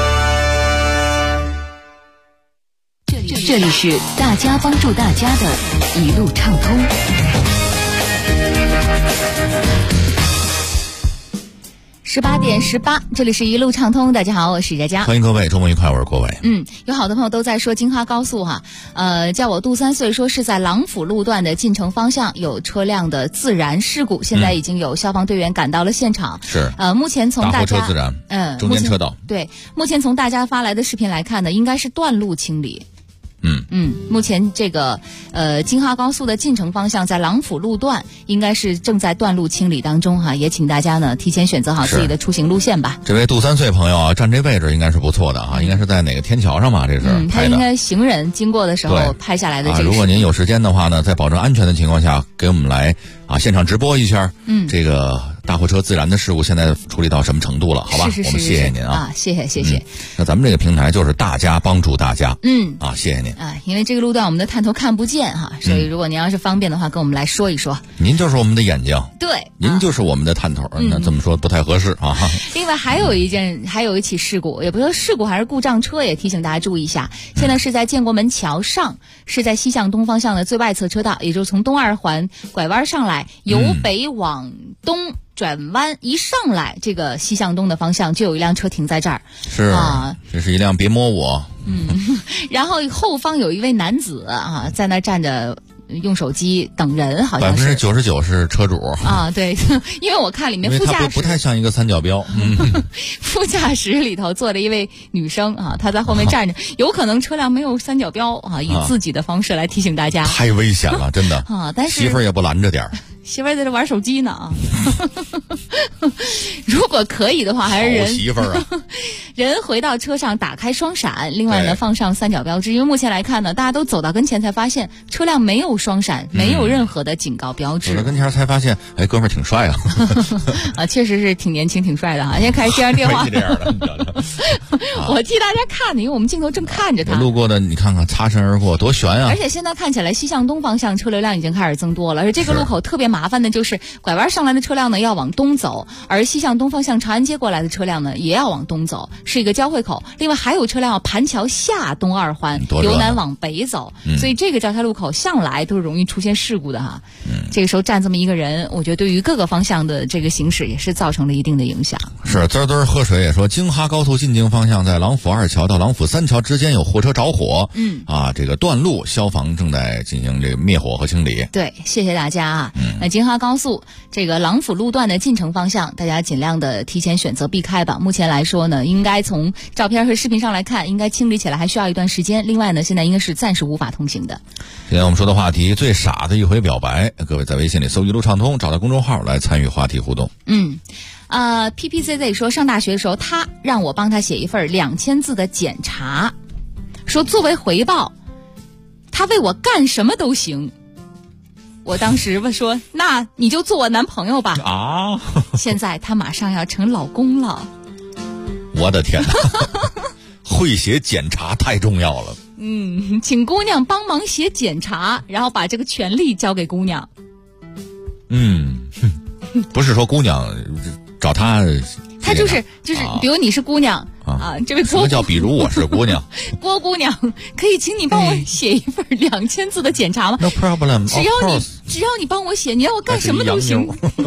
这里是大家帮助大家的一路畅通。 18点18，这里是一路畅通。大家好，我是佳佳， 欢迎各位，周末愉快，我是郭伟。 有好多朋友都在说京哈高速叫我杜3岁说是在郎府路段的进城方向有车辆的自燃事故，现在已经有消防队员赶到了现场。 是目前从大家大货车自燃，中间车道。 对，目前从大家发来的视频来看呢，应该是断路清理。目前这个京哈高速的进城方向在郎府路段应该是正在断路清理当中也请大家呢提前选择好自己的出行路线吧。 这位杜3岁朋友站这位置应该是不错的应该是在哪个天桥上吧？这是他应该行人经过的时候拍下来的这个。 如果您有时间的话呢，在保证安全的情况下，给我们来现场直播一下。这个大货车自燃的事故现在处理到什么程度了？好吧， 是我们谢谢您啊， 谢谢。 那咱们这个平台就是大家帮助大家，谢谢您啊，因为这个路段我们的探头看不见哈，所以如果您要是方便的话，跟我们来说一说。 您就是我们的眼睛， 对， 您就是我们的探头，那这么说不太合适啊。 另外还有一起事故，也不知道事故还是故障车，也提醒大家注意一下。现在是在建国门桥上，是在西向东方向的最外侧车道，也就是从东二环拐弯上来，由北往东转弯一上来，这个西向东的方向就有一辆车停在这儿。 是啊，这是一辆别摸我。 然后后方有一位男子啊，在那站着。用手机等人，好像是 99%是车主啊，对，因为我看里面副驾驶不太像一个三角标， 副驾驶里头坐了一位女生啊，她在后面站着，有可能车辆没有三角标啊，以自己的方式来提醒大家， 太危险了，真的啊！但是媳妇儿也不拦着点儿。 媳妇儿在这玩手机呢啊！如果可以的话，还是人媳妇儿啊， 人回到车上打开双闪，另外呢放上三角标志。因为目前来看呢，大家都走到跟前才发现车辆没有双闪，没有任何的警告标志。 走到跟前才发现，哎，哥们儿挺帅啊！ 啊，确实是挺年轻、挺帅的哈。现在开始接上电话， 这样的， 我替大家看的，因为我们镜头正看着他。 路过的你看看，擦身而过，多悬啊！ 而且现在看起来西向东方向车流量已经开始增多了，而这个路口特别麻烦的就是拐弯上来的车辆呢要往东走，而西向东方向长安街过来的车辆呢也要往东走，是一个交汇口。另外还有车辆要盘桥下东二环由南往北走，所以这个交叉路口向来都是容易出现事故的哈。这个时候站这么一个人，我觉得对于各个方向的这个行驶也是造成了一定的影响。 是滋滋喝水也说，京哈高速进京方向在郎府2桥到郎府3桥之间有货车着火，这个断路，消防正在进行这个灭火和清理。 对，谢谢大家啊。那京哈高速这个郎府路段的进城方向，大家尽量的提前选择避开吧。目前来说呢，应该从照片和视频上来看，应该清理起来还需要一段时间。另外呢，现在应该是暂时无法通行的。 今天我们说的话题，最傻的一回表白，各位在微信里搜一路畅通，找到公众号来参与话题互动。 PPZZ 说，上大学的时候，他让我帮他写一份2000字的检查，说作为回报，他为我干什么都行。我当时问说，那你就做我男朋友吧。 啊！ 现在他马上要成老公了。 我的天哪！会写检查太重要了。 请姑娘帮忙写检查，然后把这个权利交给姑娘。 不是说姑娘找他就是，比如你是姑娘啊，这位什么叫比如我是姑娘？ 郭姑娘，可以请你帮我写一份2000字的检查吗 ？No problem， 只要你帮我写，你让我干什么都行。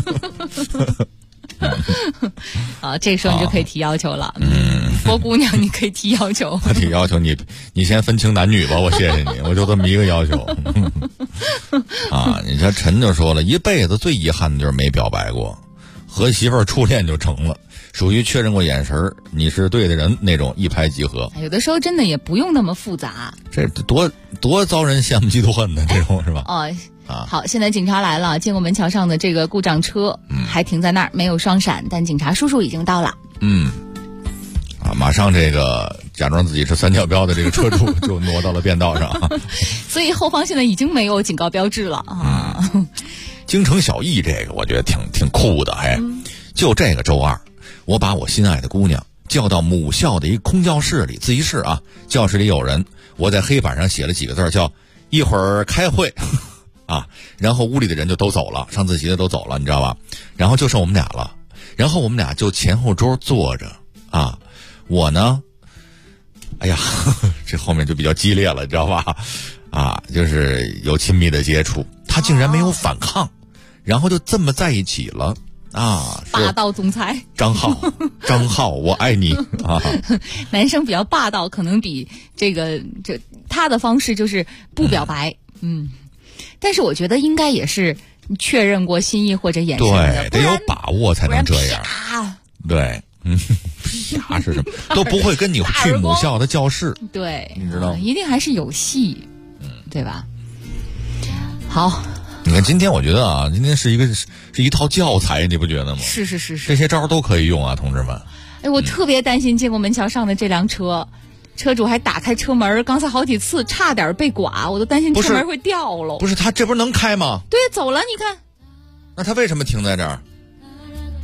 这时候你就可以提要求了。郭姑娘，你可以提要求。 我提要求你先分清男女吧，我谢谢你，我就这么一个要求。你看陈就说了，一辈子最遗憾的就是没表白过，和媳妇儿初恋就成了，属于确认过眼神你是对的人那种一拍即合。 有的时候真的也不用那么复杂， 这多遭人羡慕嫉妒恨的这种是吧？ 好，现在警察来了，建国门桥上的这个故障车还停在那儿，没有双闪，但警察叔叔已经到了。 马上这个假装自己是三角标的这个车主就挪到了便道上， 所以后方现在已经没有警告标志了啊。 京城小艺这个我觉得挺酷的，就这个周二，我把我心爱的姑娘叫到母校的一个空教室里，自习室啊，教室里有人，我在黑板上写了几个字叫一会儿开会然后屋里的人就都走了，上自习的都走了，你知道吧？然后就剩我们俩了，然后我们俩就前后桌坐着我呢，哎呀，这后面就比较激烈了，你知道吧？就是有亲密的接触，他竟然没有反抗，然后就这么在一起了霸道总裁张浩，我爱你男生比较霸道，可能比他的方式就是不表白，但是我觉得应该也是确认过心意或者眼神的， 对，得有把握才能这样。对。啥是什么都不会跟你去母校的教室， 对， 你知道， 一定还是有戏，对吧？好， 你看今天我觉得今天是一套教材，你不觉得吗？ 是， 这些招都可以用同志们。 我特别担心建国门桥上的这辆车，车主还打开车门，刚才好几次差点被剐，我都担心车门会掉了。 不是他这不是能开吗？ 对，走了，你看。 那他为什么停在这儿？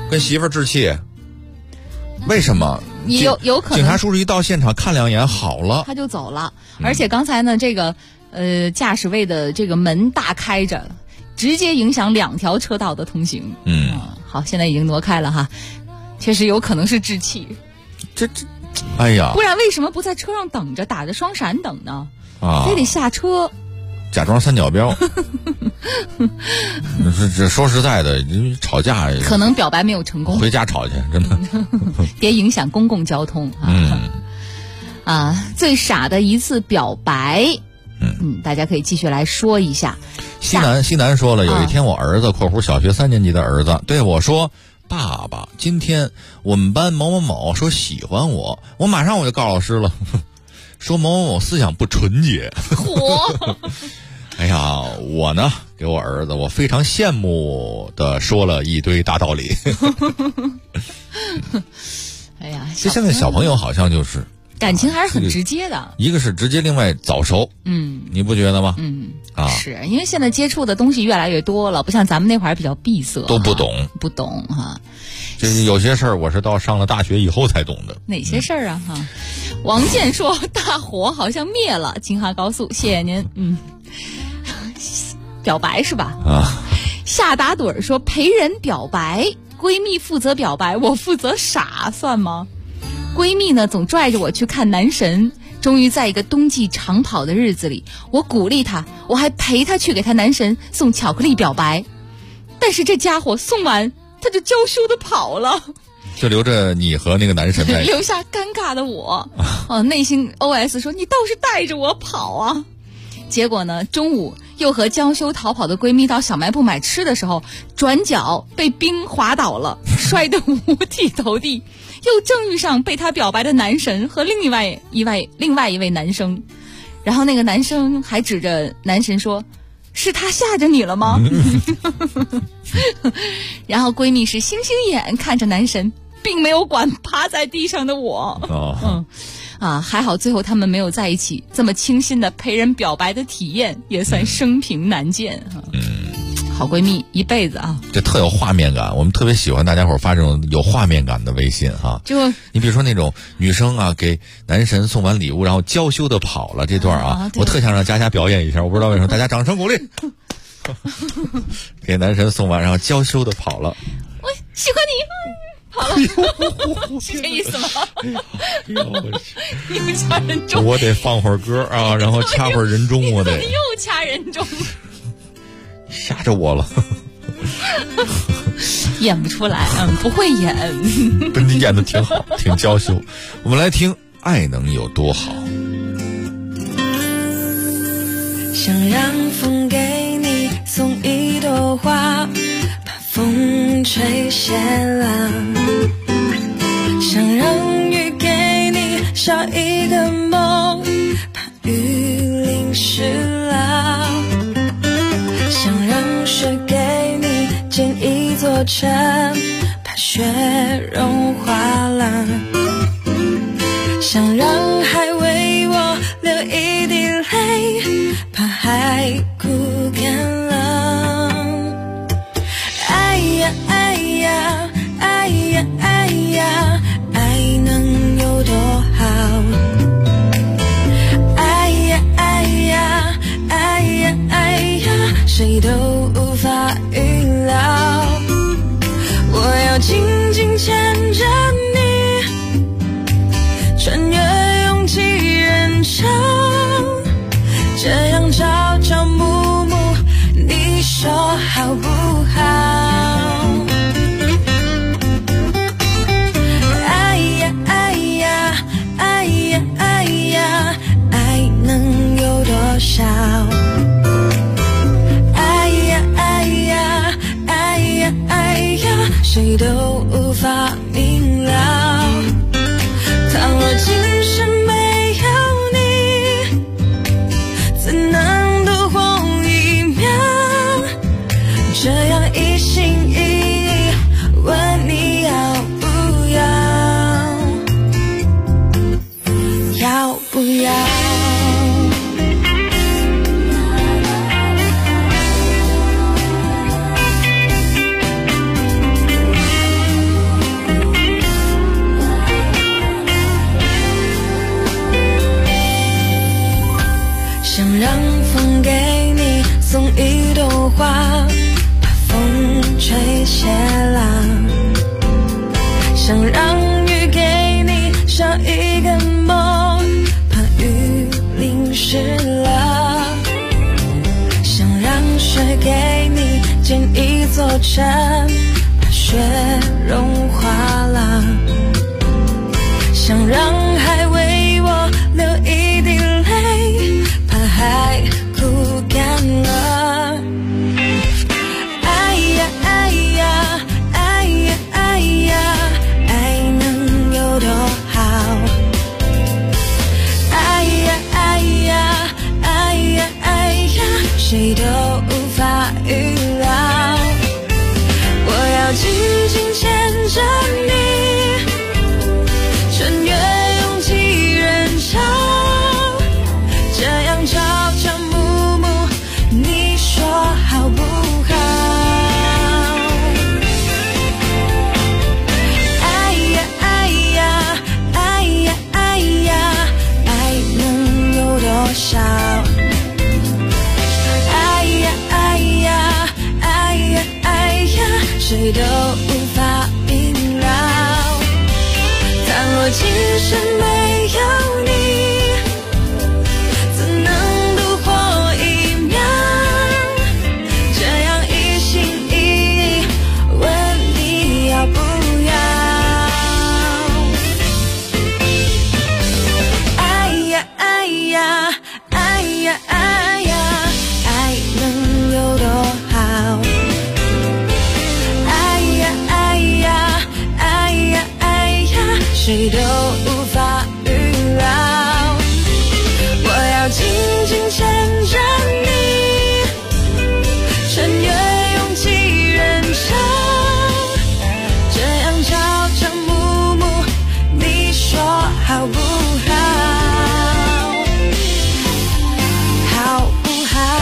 跟媳妇儿置气。为什么？ 有可能警察叔叔一到现场看2眼好了， 他就走了。而且刚才呢，这个驾驶位的这个门大开着，直接影响2条车道的通行。好，现在已经挪开了哈，确实有可能是置气。 这，哎呀， 不然为什么不在车上等着，打着双闪等呢？非得下车。 假装三角标。这说实在的，吵架可能表白没有成功， 回家吵去，真的。 别影响公共交通最傻的一次表白，大家可以继续来说一下。 西南说了，有一天我儿子（括弧小学3年级的儿子）对我说：“爸爸，今天我们班某某某说喜欢我。”我马上就告老师了，说某某某思想不纯洁。哎呀，我呢给我儿子，我非常羡慕的说了一堆大道理。 哎呀， 就现在小朋友好像就是感情还是很直接的， 一个是直接，另外早熟。你不觉得吗？ 是因为现在接触的东西越来越多了，不像咱们那会儿比较闭塞， 都不懂哈。 就是有些事儿我是到上了大学以后才懂的。 哪些事儿啊？王健说大火好像灭了，京哈高速，谢谢您。表白是吧？夏打盹儿说陪人表白，闺蜜负责表白，我负责傻，算吗？闺蜜呢总拽着我去看男神，终于在一个冬季长跑的日子里，我鼓励她，我还陪她去给她男神送巧克力表白，但是这家伙送完他就娇羞的跑了， 就留着你和那个男神在留下尴尬的我。内心 OS 说你倒是带着我跑啊。结果呢，中午又和娇羞逃跑的闺蜜到小卖部买吃的时候，转角被冰滑倒了，摔得五体投地，又正遇上被她表白的男神和另外一位男生，然后那个男生还指着男神说：“是他吓着你了吗？”然后闺蜜是星星眼看着男神，并没有管趴在地上的我。还好最后他们没有在一起，这么清新的陪人表白的体验也算生平难见。好闺蜜一辈子啊， 这特有画面感，我们特别喜欢大家伙发这种有画面感的微信哈。 就你比如说那种女生啊，给男神送完礼物，然后娇羞的跑了这段我特想让佳佳表演一下，我不知道为什么，大家掌声鼓励。给男神送完，然后娇羞的跑了。 我喜欢你。好了，是这意思吗？又掐人中， 我得放会儿歌啊，然后掐会儿人中，我得又掐人中， 吓着我了。 演不出来，不会演。 本你演的挺好，挺娇羞。我们来听《爱能有多好》。 想让风给你送一朵花，怕风吹谢了，想让雨给你捎一个梦，怕雨淋湿了，想让雪给你建一座城，怕雪融化了，想让海为我流一滴泪，怕海枯干了。爱呀爱呀爱呀爱呀，爱能有多好？爱呀爱呀爱呀爱呀，谁都无法预料。我要紧紧牵着你，穿越拥挤人潮，这样朝朝暮暮，你说好不好？爱呀爱呀爱呀爱呀，爱能有多少？爱呀爱呀爱呀爱呀，谁都无法明了。倘若今生没有你，怎能度过一秒？这样一心一意问你要不要，要不要？ 山，把雪融化了，想让海为我流一滴泪，怕海枯干了。爱呀爱呀爱呀爱呀，爱能有多好？爱呀爱呀爱呀爱呀，谁都无法预料。我要紧紧牵着你，穿越拥挤人潮，这样朝朝暮暮，你说好不好？爱呀爱呀爱呀爱呀，爱能有多少？爱呀爱呀爱呀爱呀，谁都无法明了。倘若今生没有你，怎能度过一秒？这样一心一意问你要不要？爱呀爱呀爱呀爱呀，爱能有多好？爱呀爱呀爱呀爱呀，谁都无法预料。我要紧紧牵着你，穿越拥挤人潮，这样朝朝暮暮，你说好不好？好不好？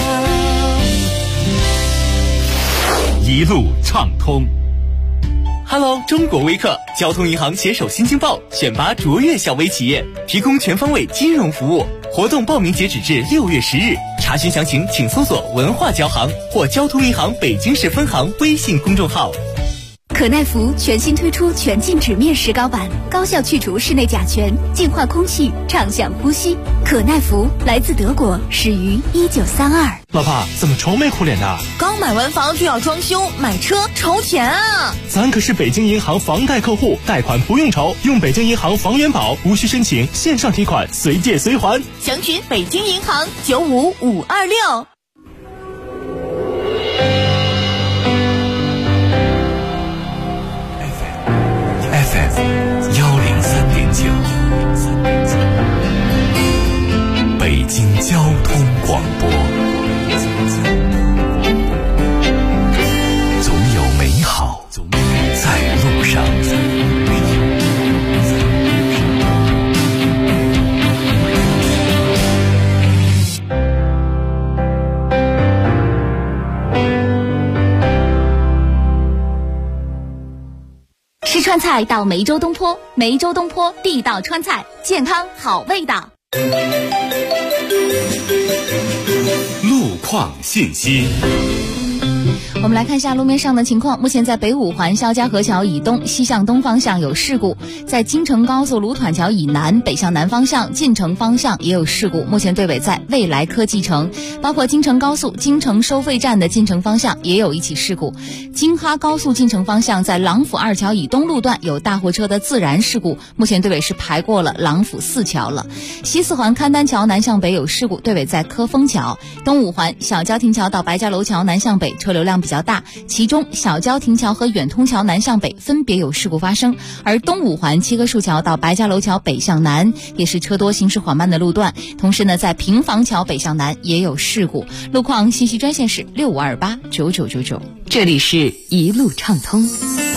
一路畅通。Hello， 中国微客交通银行携手新京报选拔卓越小微企业，提供全方位金融服务。活动报名截止至6月10日，查询详情请搜索文化交行或交通银行北京市分行微信公众号。 可耐福全新推出全净纸面石膏版，高效去除室内甲醛，净化空气，畅享呼吸。可耐福来自德国，始于1932。 老婆，怎么愁眉苦脸的？ 刚买完房就要装修，买车愁钱啊！ 咱可是北京银行房贷客户，贷款不用愁，用北京银行房元宝，无需申请，线上提款，随借随还。 详询北京银行95526。 FM 103.9，北京交通广播，总有美好在路上。 吃川菜到梅州东坡，梅州东坡地道川菜，健康好味道。 路况信息。 我们来看一下路面上的情况。目前在北五环肖家河桥以东西向东方向有事故，在京承高速卢团桥以南北向南方向进城方向也有事故，目前队尾在未来科技城。包括京承高速京承收费站的进城方向也有一起事故。京哈高速进城方向在郎府二桥以东路段有大货车的自燃事故，目前队尾是排过了郎府4桥了。西四环勘丹桥南向北有事故，队尾在科丰桥。东五环小交亭桥到白家楼桥南向北车流量比较大，其中小交亭桥和远通桥南向北分别有事故发生，而东五环七棵树桥到白家楼桥北向南也是车多行驶缓慢的路段。同时呢，在平房桥北向南也有事故。路况信息专线是65289999。 这里是一路畅通。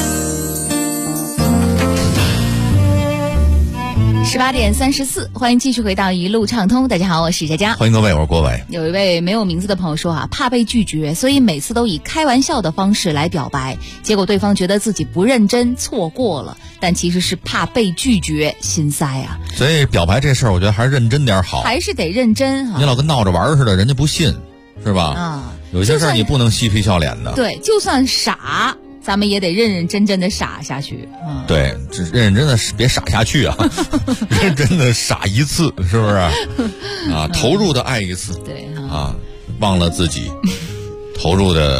18点34，欢迎继续回到一路畅通。大家好，我是佳佳。 欢迎各位，我是郭伟。 有一位没有名字的朋友说怕被拒绝，所以每次都以开玩笑的方式来表白，结果对方觉得自己不认真，错过了，但其实是怕被拒绝，心塞啊。 所以表白这事儿，我觉得还是认真点好， 还是得认真你老跟闹着玩似的，人家不信，是吧？ 啊， 有些事儿你不能嬉皮笑脸的。 对，就算傻，咱们也得认认真真的傻下去。 对，认认真的别傻下去啊，认真的傻一次，是不是？啊，投入的爱一次， 对啊，忘了自己，投入的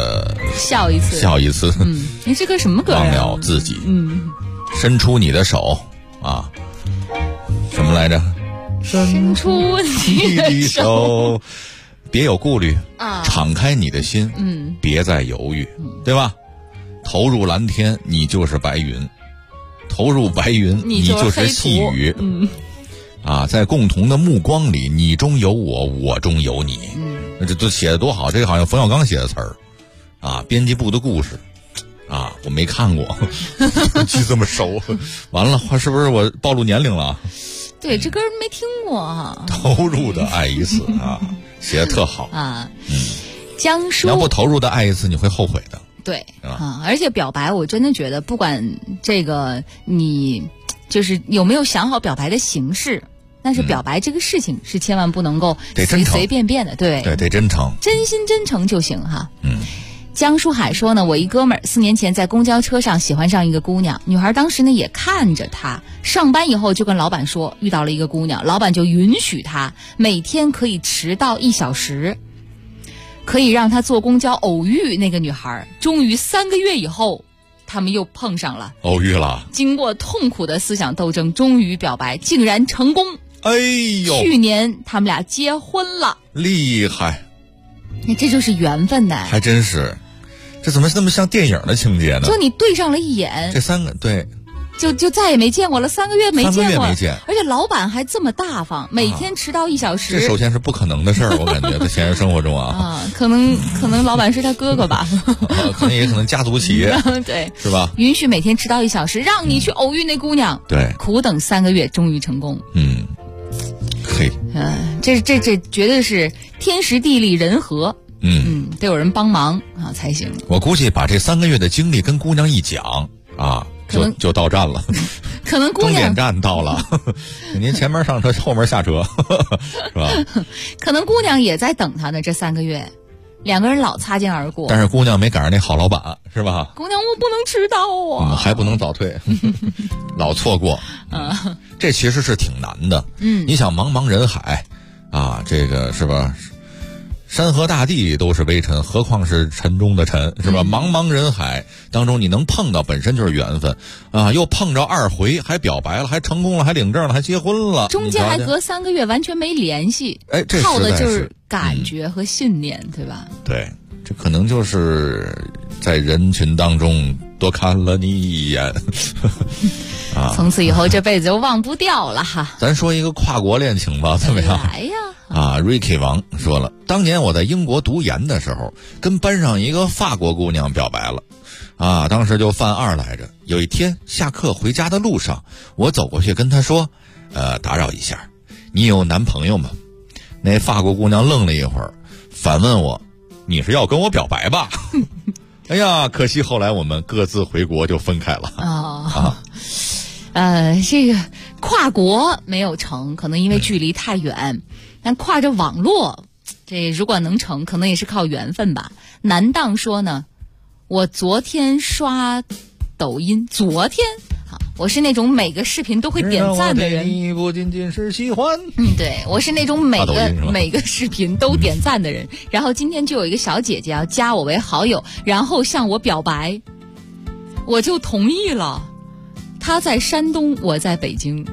笑一次， 笑一次。 你这歌什么歌呀？ 忘了自己。伸出你的手啊，什么来着？ 伸出你的手， 别有顾虑啊，敞开你的心，别再犹豫，对吧？投入蓝天，你就是白云；投入白云，你就是细雨。啊，在共同的目光里，你中有我，我中有你。这都写得多好，这个好像冯小刚写的词儿，啊，编辑部的故事，啊，我没看过，记这么熟，完了，是不是我暴露年龄了？ 对，这歌没听过哈。 投入的爱一次啊，写得特好啊。江疏， 要不投入的爱一次，你会后悔的。 对啊，而且表白，我真的觉得，不管这个你就是有没有想好表白的形式，但是表白这个事情是千万不能够随随便便的，对， 得真诚， 真心真诚就行哈。江书海说呢，我一哥们儿4年前在公交车上喜欢上一个姑娘，女孩当时呢也看着他，上班以后就跟老板说遇到了一个姑娘，老板就允许他每天可以迟到1小时，可以让他坐公交偶遇那个女孩。终于3个月以后，他们又碰上了， 偶遇了。 经过痛苦的思想斗争，终于表白，竟然成功。 哎呦！ 去年他们俩结婚了， 厉害！ 那这就是缘分呢， 还真是。这怎么那么像电影的情节呢？ 就你对上了一眼， 这3个对。 就再也没见过了，3个月没见过， 3个月没见， 而且老板还这么大方，每天迟到1小时。 这首先是不可能的事儿，我感觉在现实生活中啊。 可能老板是他哥哥吧， 可能也可能家族企业， 对， 是吧？ 允许每天迟到1小时，让你去偶遇那姑娘。 对， 苦等3个月，终于成功。 嘿， 这绝对是天时地利人和。得有人帮忙啊才行。 我估计把这3个月的经历跟姑娘一讲啊。就到站了， 可能姑娘终点站到了，您前面上车，后面下车，是吧？ 可能姑娘也在等他呢，这3个月，2个人老擦肩而过。 但是姑娘没赶上那好老板，是吧？ 姑娘，我不能迟到啊， 还不能早退，老错过，这其实是挺难的。你想茫茫人海啊，这个是吧？山河大地都是微尘，何况是尘中的尘，是吧？茫茫人海当中，你能碰到本身就是缘分啊！又碰着2回，还表白了，还成功了，还领证了，还结婚了， 中间还隔3个月，完全没联系。 哎，这靠的就是感觉和信念，对吧？ 对，这可能就是在人群当中多看了你一眼啊！ 从此以后这辈子就忘不掉了哈。 咱说一个跨国恋情吧，怎么样？ 来呀！ Ricky 王说了，当年我在英国读研的时候，跟班上一个法国姑娘表白了，当时就犯2来着。有一天下课回家的路上，我走过去跟她说，打扰一下，你有男朋友吗？那法国姑娘愣了一会儿，反问我，你是要跟我表白吧？哎呀，可惜后来我们各自回国就分开了。 这个跨国没有成，可能因为距离太远。但跨着网络，这如果能成，可能也是靠缘分吧。南荡说呢，我昨天刷抖音，我是那种每个视频都会点赞的人。 你不仅仅是喜欢， 对，我是那种每个视频都点赞的人。然后今天就有一个小姐姐要加我为好友，然后向我表白，我就同意了。她在山东，我在北京。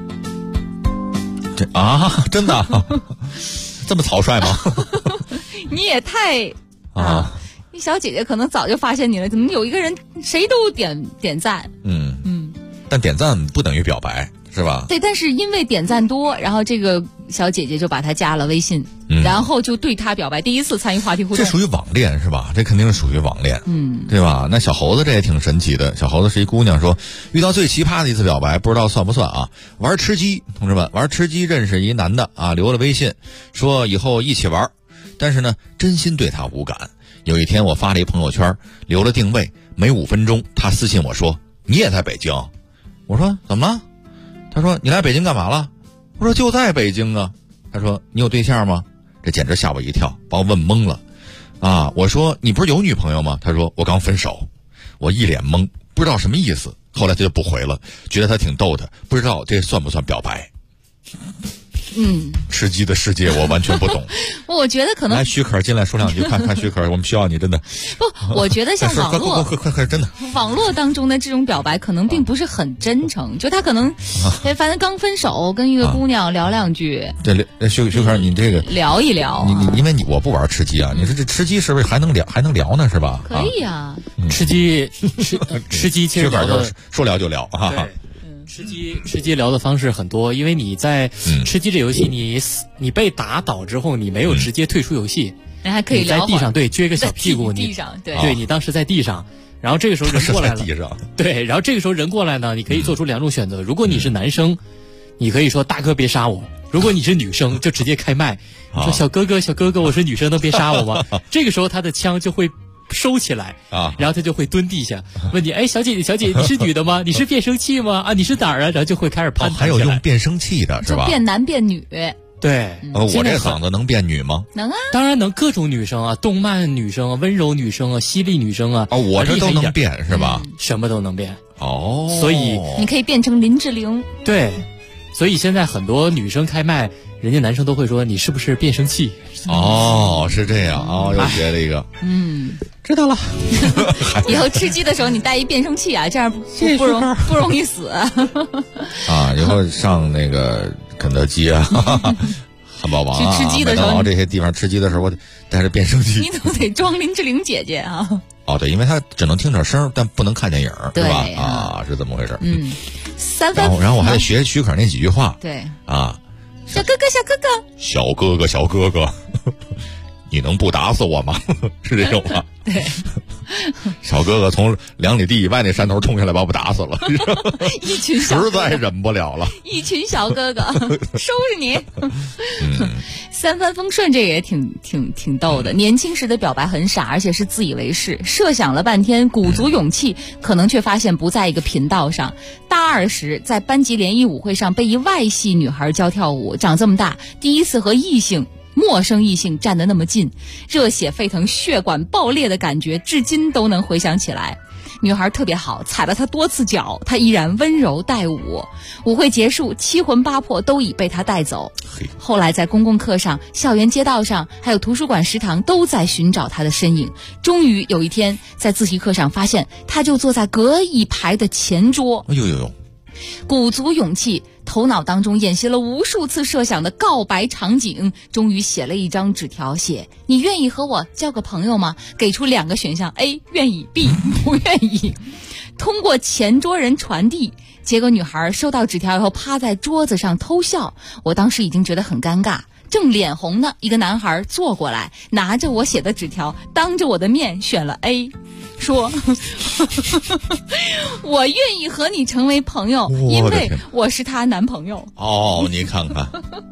真的这么草率吗？ 你也太你小姐姐可能早就发现你了，怎么有一个人谁都点赞？ 但点赞不等于表白，是吧？ 对，但是因为点赞多，然后这个小姐姐就把他加了微信，然后就对他表白，第一次参与话题互动。 这属于网恋是吧？这肯定是属于网恋，对吧？那小猴子这也挺神奇的。小猴子是一姑娘，说遇到最奇葩的一次表白，不知道算不算啊？玩吃鸡，同志们，玩吃鸡认识一男的留了微信，说以后一起玩，但是呢，真心对他无感。有一天我发了一朋友圈，留了定位，没5分钟，他私信我说你也在北京。我说怎么了？他说你来北京干嘛了？我说就在北京啊。他说你有对象吗？这简直吓我一跳，把我问懵了我说你不是有女朋友吗？他说我刚分手。我一脸懵，不知道什么意思。后来他就不回了，觉得他挺逗的，不知道这算不算表白。 吃鸡的世界我完全不懂。 我觉得可能来许可进来说两句，看许可，我们需要你，真的。 不，我觉得像网络， 快，真的。 网络当中的这种表白可能并不是很真诚，就他可能，反正刚分手，跟一个姑娘聊两句。 对，许可，你这个聊一聊。 你因为我不玩吃鸡啊，你说这吃鸡是不是还能聊呢？是吧？ 可以啊。 吃鸡其实许可就是说聊就聊啊。 吃鸡聊的方式很多，因为你在吃鸡这游戏，你被打倒之后，你没有直接退出游戏， 你还可以在地上撅个小屁股， 地上对你当时在地上，然后这个时候人过来了，对，然后这个时候人过来呢，你可以做出两种选择。如果你是男生，你可以说大哥别杀我；如果你是女生，就直接开麦说小哥哥，我是女生，能别杀我吗？这个时候他的枪就会收起来啊，然后他就会蹲地下问你，哎，小姐，你是女的吗？你是变声器吗？啊，你是哪儿啊？然后就会开始攀谈。 还有用变声器的是吧？ 变男变女。 对， 我这嗓子能变女吗？ 能啊， 当然能，各种女生啊，动漫女生啊，温柔女生啊，犀利女生啊， 我这都能变是吧？ 什么都能变哦， 所以你可以变成林志玲。 对，所以现在很多女生开麦，人家男生都会说你是不是变声器？ 哦，是这样哦，又学了一个， 知道了。 以后吃鸡的时候你带一变声器啊，这样不容易死啊。 以后上那个肯德基啊。汉堡王啊， 去吃鸡的时候， 这些地方吃鸡的时候，我带着变声器。 你都得装林志玲姐姐啊！ 哦，对，因为他只能听点声，但不能看电影，是吧？ 啊， 是这么回事。 三分。 然后我还得学许可那几句话。 对啊， 小哥哥， 你能不打死我吗？是这种吗？ 对。 小哥哥从2里地以外那山头冲下来把我打死了， 一群小实在忍不了了， 一群小哥哥收拾你。三帆风顺这个也挺逗的。年轻时的表白很傻，而且是自以为是，设想了半天，鼓足勇气，可能却发现不在一个频道上。大2时在班级联谊舞会上被一外系女孩教跳舞，长这么大第一次和陌生异性站得那么近，热血沸腾、血管爆裂的感觉至今都能回想起来。女孩特别好，踩了她多次脚，她依然温柔带舞。舞会结束，7魂8魄都已被她带走。后来在公共课上、校园街道上还有图书馆食堂都在寻找她的身影。终于有一天在自习课上发现她就坐在隔一排的前桌。鼓足勇气，头脑当中演习了无数次设想的告白场景，终于写了一张纸条，写你愿意和我交个朋友吗？给出2个选项 A 愿意 B 不愿意。通过前桌人传递，结果女孩收到纸条以后趴在桌子上偷笑。我当时已经觉得很尴尬，正脸红呢，一个男孩坐过来，拿着我写的纸条，当着我的面选了 A， 说我愿意和你成为朋友，因为我是他男朋友。 哦，你看看。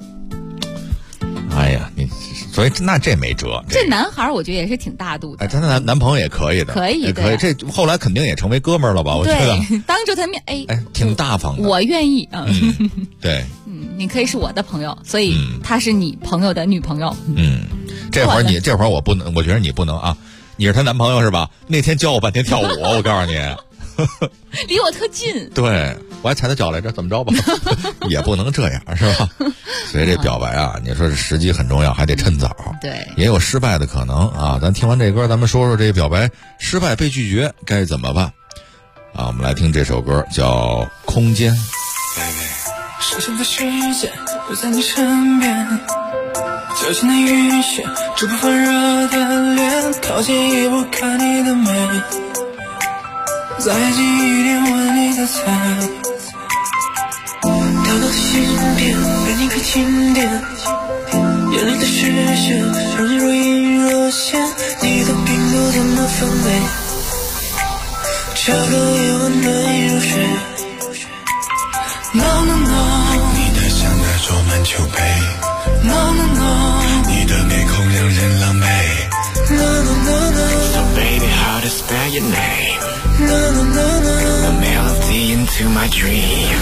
哎呀，所以那这没辙。 这男孩我觉得也是挺大度的。 哎，他的男朋友也可以的， 可以。 这后来肯定也成为哥们儿了吧？我觉得。 当着他面， 挺大方的。 我愿意啊。 对。 你可以是我的朋友，所以他是你朋友的女朋友。 这会儿我不能，我觉得你不能啊。你是她男朋友是吧？那天教我半天跳舞，我告诉你。 离我特近。 对，我还踩他脚来着，怎么着吧？也不能这样，是吧？所以这表白啊，你说时机很重要，还得趁早。 对， 也有失败的可能啊。咱听完这歌，咱们说说这表白失败被拒绝该怎么办啊？我们来听这首歌，叫《空间》。 深深的世界不在你身边，就像那雨雪，这不发热的脸，靠近一步看你的美，再近一点闻你的菜，跳到心边变一个经典，眼里的视线让你若隐若现，你的病都怎么分类，这个夜晚难以入睡。No no no， 你的香奈装满酒杯。No no no， 你的面孔让人狼狈。No no no no，So baby how to spell your name。No no no no， A melody into my dream。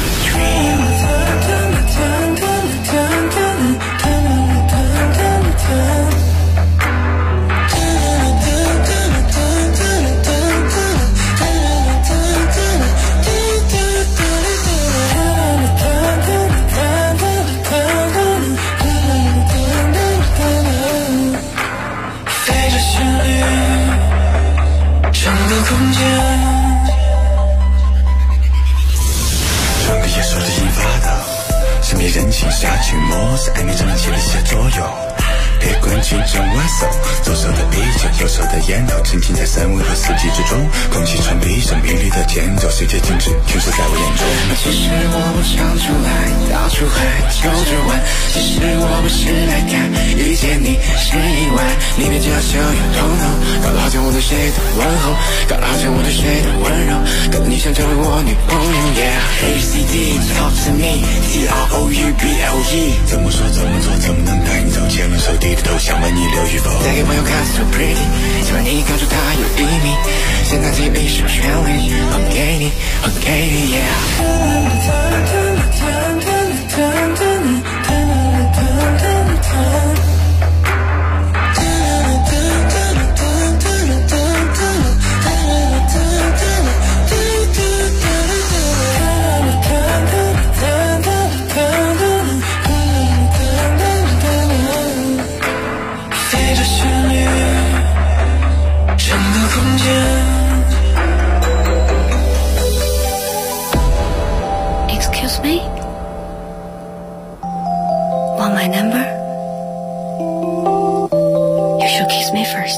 你只能骑得下左右。别管青春晚送，左手的啤酒，右手的烟头，沉浸在三温和四季之中，空气传递生命里的节奏，世界静止，全是在我眼中。其实我不想出来，到处还揪着玩。其实我不是来看，遇见你是意外。你别只要秀有头脑，搞得好像我对谁的问候，搞得好像我对谁的温柔，搞得你想成为我女朋友。Yeah, ACD talk to me, TROUBLE。怎么说怎么做，怎么能带你走？前轮手低着头，想问你留与否？再给朋友看 so pretty， 希望你看出它有意义。现在只有一首旋律，还给你，还给你 ，Yeah。 Excuse me? Want my number? You should kiss me first.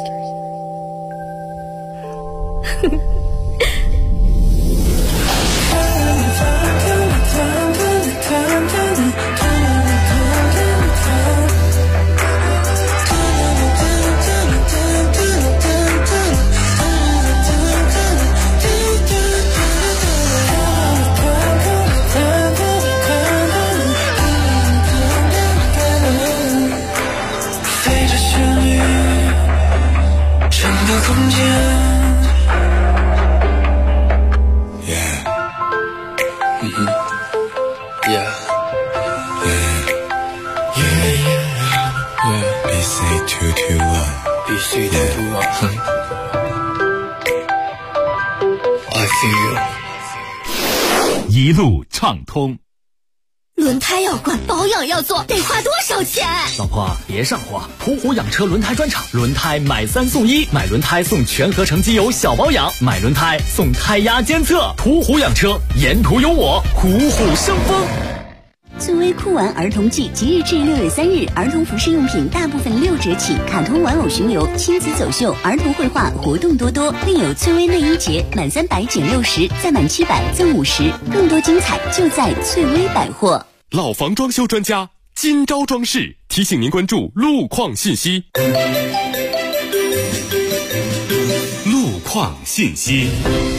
一路畅通。 轮胎要换，保养要做，得花多少钱？ 老婆，别上火，途虎养车轮胎专场，轮胎买3送1，买轮胎送全合成机油小保养，买轮胎送胎压监测。途虎养车，沿途有我，虎虎生风。 翠微酷玩儿童季即日至6月3日，儿童服饰用品大部分6折起，卡通玩偶巡游、亲子走秀、儿童绘画活动多多，另有翠微内衣节，满300减60，再满700赠50，更多精彩就在翠微百货。 老房装修专家金招装饰提醒您关注路况信息。路况信息。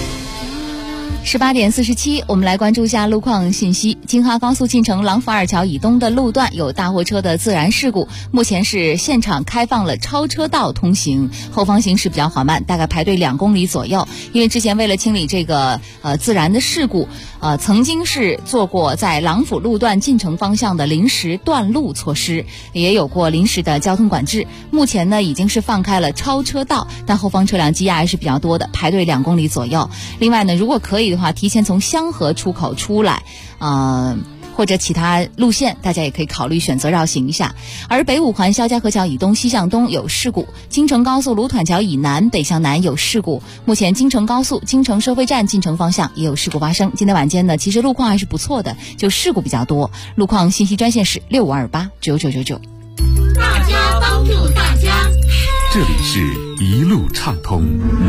18点47，我们来关注一下路况信息。京哈高速进城廊坊二桥以东的路段有大货车的自燃事故，目前是现场开放了超车道通行，后方行驶比较缓慢，大概排队2公里左右。因为之前为了清理这个自燃的事故，曾经是做过在郎府路段进城方向的临时断路措施，也有过临时的交通管制。目前呢已经是放开了超车道，但后方车辆积压还是比较多的，排队2公里左右。另外呢，如果可以的话，提前从香河出口出来，或者其他路线，大家也可以考虑选择绕行一下。而北五环肖家河桥以东西向东有事故，京承高速卢团桥以南北向南有事故。目前京承高速京承收费站进城方向也有事故发生。今天晚间呢，其实路况还是不错的，就事故比较多。路况信息专线是65289999。 大家帮助大家， 这里是一路畅通。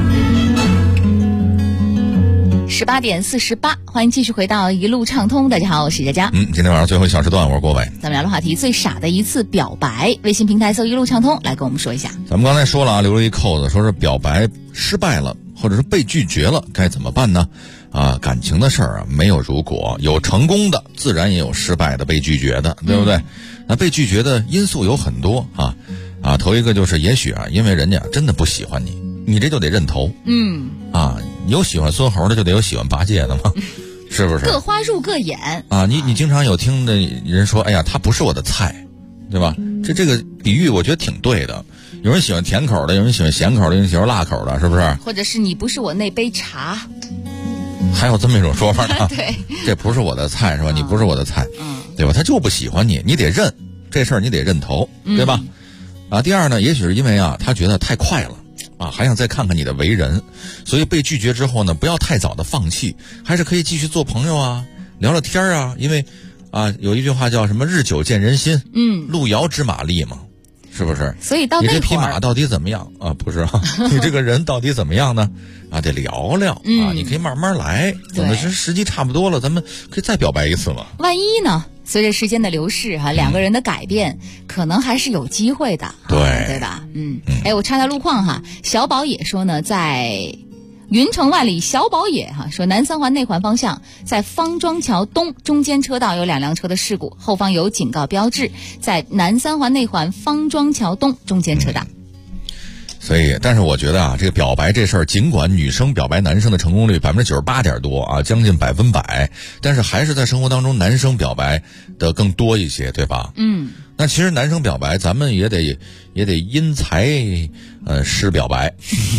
18点48，欢迎继续回到一路畅通。大家好，我是佳佳。 今天晚上最后一小时段，我是郭伟。 咱们聊的话题，最傻的一次表白。微信平台搜一路畅通，来跟我们说一下。 咱们刚才说了啊，留了一扣子，说是表白失败了，或者是被拒绝了，该怎么办呢？感情的事儿啊，没有如果，有成功的，自然也有失败的，被拒绝的，对不对？那被拒绝的因素有很多啊，头一个就是也许因为人家真的不喜欢你，你这就得认头。有喜欢孙猴的，就得有喜欢八戒的嘛，是不是？ 各花入各眼啊！你经常有听的人说，哎呀，他不是我的菜，对吧？这个比喻我觉得挺对的。有人喜欢甜口的，有人喜欢咸口的，有人喜欢辣口的，是不是？ 或者是你不是我那杯茶， 还有这么一种说法呢？ 对， 这不是我的菜是吧？你不是我的菜，对吧？他就不喜欢你，你得认这事儿，你得认头，对吧？第二呢，也许是因为他觉得太快了。还想再看看你的为人，所以被拒绝之后呢，不要太早的放弃，还是可以继续做朋友啊，聊聊天啊，因为啊，有一句话叫什么日久见人心，路遥知马力嘛，是不是？ 所以到那会儿， 你这匹马到底怎么样啊？不是啊，你这个人到底怎么样呢？啊，得聊聊啊，你可以慢慢来，等到时机差不多了，咱们可以再表白一次嘛。 万一呢？随着时间的流逝两个人的改变，可能还是有机会的，对吧？我插条路况哈，小宝也说呢，在云城万里小宝也说南三环内环方向在方庄桥东中间车道有2辆车的事故，后方有警告标志，在南三环内环方庄桥东中间车道。 所以，但是我觉得啊，这个表白这事儿，尽管女生表白男生的成功率98%点多啊，将近100%，但是还是在生活当中男生表白的更多一些，对吧？那其实男生表白，咱们也得因材施表白，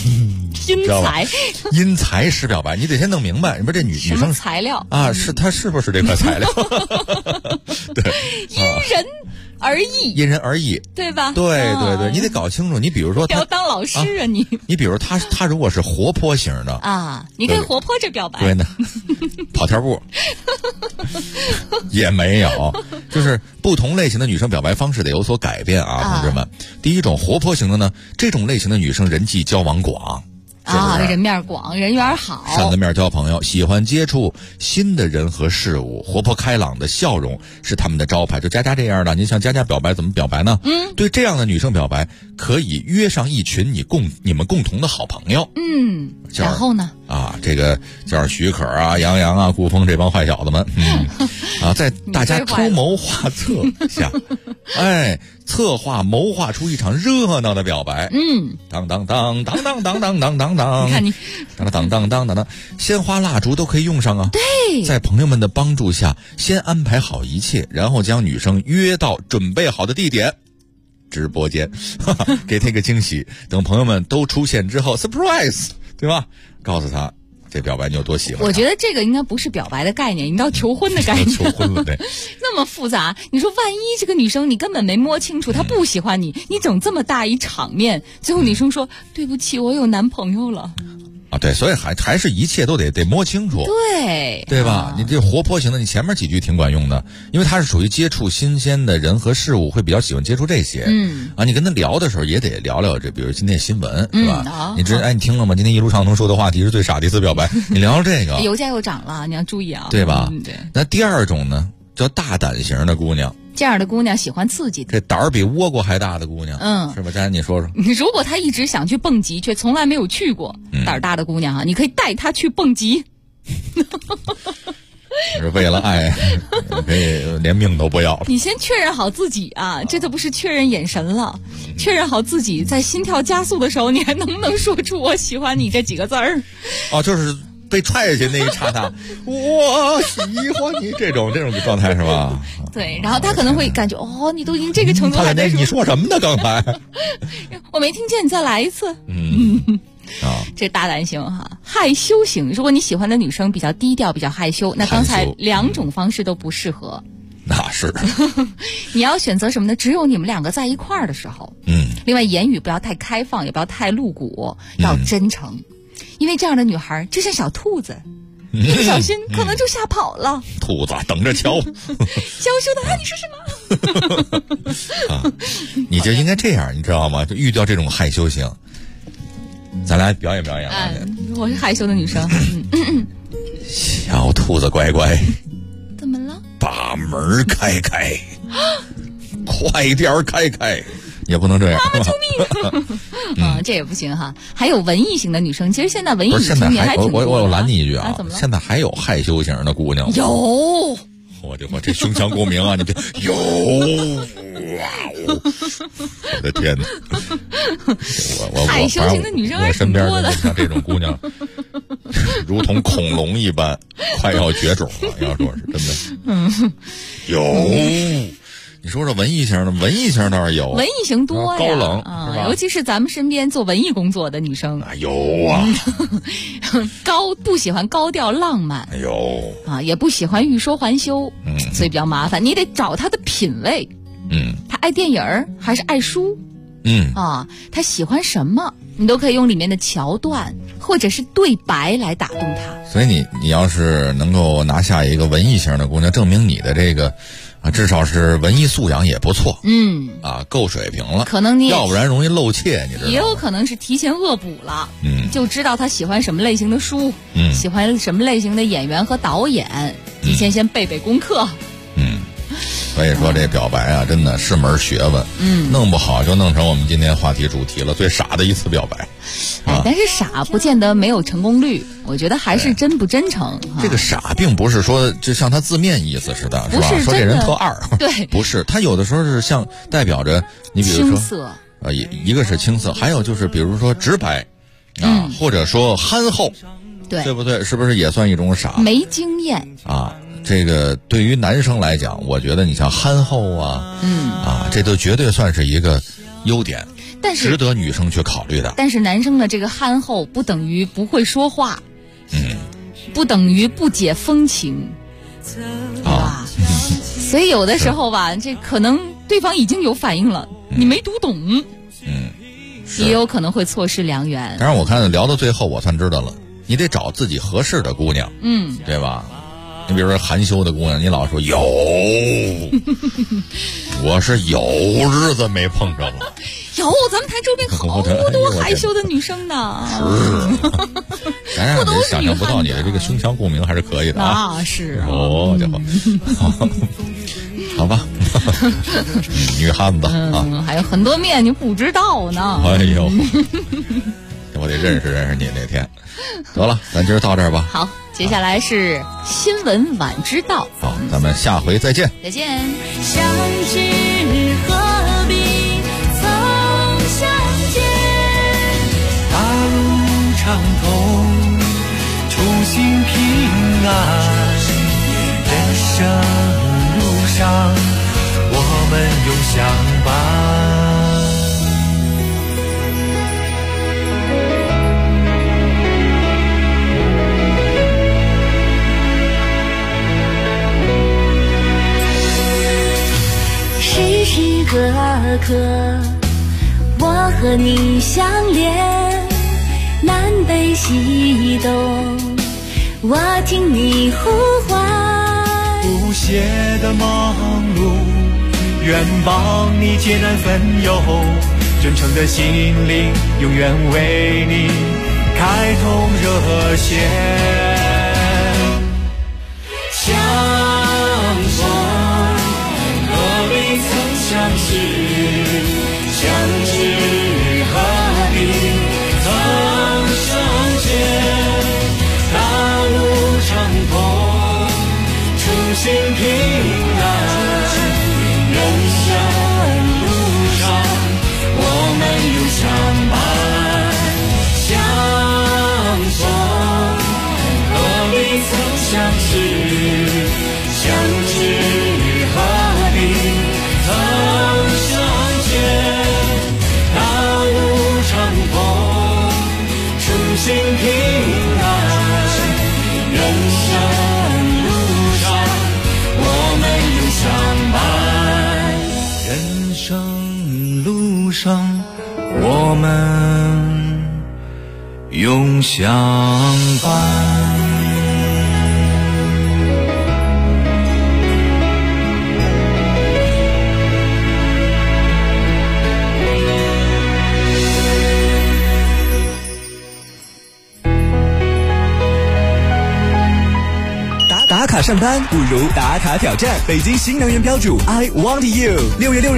因材施表白，你得先弄明白，你说这女生材料啊，她是不是这块材料？对，因人而异， 对吧？ 对，你得搞清楚。你比如说， 要当老师啊，你比如他如果是活泼型的啊，你可以活泼着表白， 对呢，跑跳步也没有，就是不同类型的女生表白方式得有所改变啊，同志们。第一种活泼型的呢，这种类型的女生人际交往广。 人面广，人缘好， 上个面交朋友，喜欢接触新的人和事物，活泼开朗的笑容是他们的招牌。就佳佳这样的，您向佳佳表白怎么表白呢？对这样的女生表白，可以约上一群你们共同的好朋友。 然后呢？ 这个叫许可啊、杨洋啊、顾峰这帮坏小子们，在大家偷谋划策下，策划谋划出一场热闹的表白。当当当当当当当当当当， 你看你， 当当当当当，鲜花蜡烛都可以用上啊。 对， 在朋友们的帮助下，先安排好一切，然后将女生约到准备好的地点。直播间，给他一个惊喜。等朋友们都出现之后 ，surprise， 对吧？告诉他这表白你有多喜欢。 我觉得这个应该不是表白的概念，应该求婚的概念。 求婚了，对。 那么复杂，你说万一这个女生你根本没摸清楚，她不喜欢你，你整这么大一场面，最后女生说对不起，我有男朋友了。 对，所以还是一切都得摸清楚，对吧？你这活泼型的，你前面几句挺管用的，因为他是属于接触新鲜的人和事物，会比较喜欢接触这些。你跟他聊的时候也得聊聊这，比如今天新闻，是吧？你你听了吗？今天一路畅通说的话题是最傻的一次表白，你聊聊这个。 油价又涨了，你要注意啊， 对吧？ 对。 那第二种呢，叫大胆型的姑娘。 这样的姑娘喜欢刺激的， 这胆儿比倭瓜还大的姑娘，是吧？佳佳，你说说。 如果她一直想去蹦极，却从来没有去过，胆儿大的姑娘你可以带她去蹦极。 是为了爱，可以连命都不要了。 你先确认好自己这都不是确认眼神了，确认好自己在心跳加速的时候，你还能不能说出我喜欢你这几个字儿？ 就是被踹下去那一刹那，我喜欢你这种状态是吧？ 对，然后他可能会感觉你都已经这个程度了， 你说什么呢？刚才我没听见，你再来一次。这大胆型害羞型。如果你喜欢的女生比较低调、比较害羞，那刚才2种方式都不适合。 那是。 你要选择什么呢？只有你们2个在一块儿的时候。另外，言语不要太开放，也不要太露骨，要真诚。因为这样的女孩就像小兔子，一不小心可能就吓跑了。 兔子等着瞧。 娇羞的你说什么？你就应该这样，你知道吗？就遇到这种害羞型，咱俩表演表演。 我是害羞的女生。 小兔子乖乖， 怎么了？ 把门开开，快点开开。也不能这样， 妈妈救命！这也不行哈。还有文艺型的女生，其实现在文艺女青年还挺多的。 我拦你一句啊， 怎么了？ 现在还有害羞型的姑娘？ 有。 我这胸腔共鸣啊！你别有，我的天哪！ 害羞型的女生还挺多的。 像这种姑娘，如同恐龙一般，快要绝种了。要说是真的，有。你说说文艺型的，文艺型倒是有， 文艺型多呀， 高冷是吧？ 尤其是咱们身边做文艺工作的女生， 有啊， 不喜欢高调浪漫， 有也不喜欢欲说还休，所以比较麻烦。你得找她的品味，她爱电影还是爱书？她喜欢什么？ 你都可以用里面的桥段或者是对白来打动他。 所以你要是能够拿下一个文艺型的姑娘，证明你的这个至少是文艺素养也不错，够水平了。 可能你要不然容易露怯，你知道吗？ 也有可能是提前恶补了，就知道他喜欢什么类型的书，喜欢什么类型的演员和导演，提前先背功课。 所以说这表白啊，真的是门学问，弄不好就弄成我们今天话题主题了，最傻的一次表白。 但是傻不见得没有成功率，我觉得还是真不真诚。 这个傻并不是说就像他字面意思似的，是吧？说这人特二， 对， 不是，他有的时候是像代表着你比如说青涩， 一个是青涩，还有就是比如说直白或者说憨厚，对不对？是不是也算一种傻？ 没经验这个对于男生来讲，我觉得你像憨厚这都绝对算是一个优点， 但是值得女生去考虑的。 但是男生的这个憨厚不等于不会说话，不等于不解风情，对吧？所以有的时候吧，这可能对方已经有反应了，你没读懂，也有可能会错失良缘。 当然，我看聊到最后，我算知道了，你得找自己合适的姑娘，对吧？你比如说含羞的姑娘，你老说有，我是有日子没碰着了。 有，咱们台周边好多害羞的女生呢。 是，咱让人想象不到你的这个胸腔共鸣还是可以的啊。 那是家伙，好吧，女汉子还有很多面你不知道呢。 哎呦，我得认识认识你那天。得了，咱今儿到这儿吧。 好，接下来是新闻晚知道。 好，咱们下回再见。 再见。 相知何必曾相见， 大路畅通，初心平安，人生路上我们永相伴。 时时刻刻我和你相连，南北西东我听你呼唤， 不懈的忙碌，愿帮你艰难分忧，真诚的心灵永远为你开通热线。相逢何必曾相识，相知何必曾相见，大路畅通，初心平安，人生路上我们永相伴。相逢何必曾相识，相知何必曾相见，大路畅通，初心平安，人生路上我们永相伴，人生路上我们永相伴。 打卡上班不如打卡挑战，北京新能源标主 I Want You， 6月6日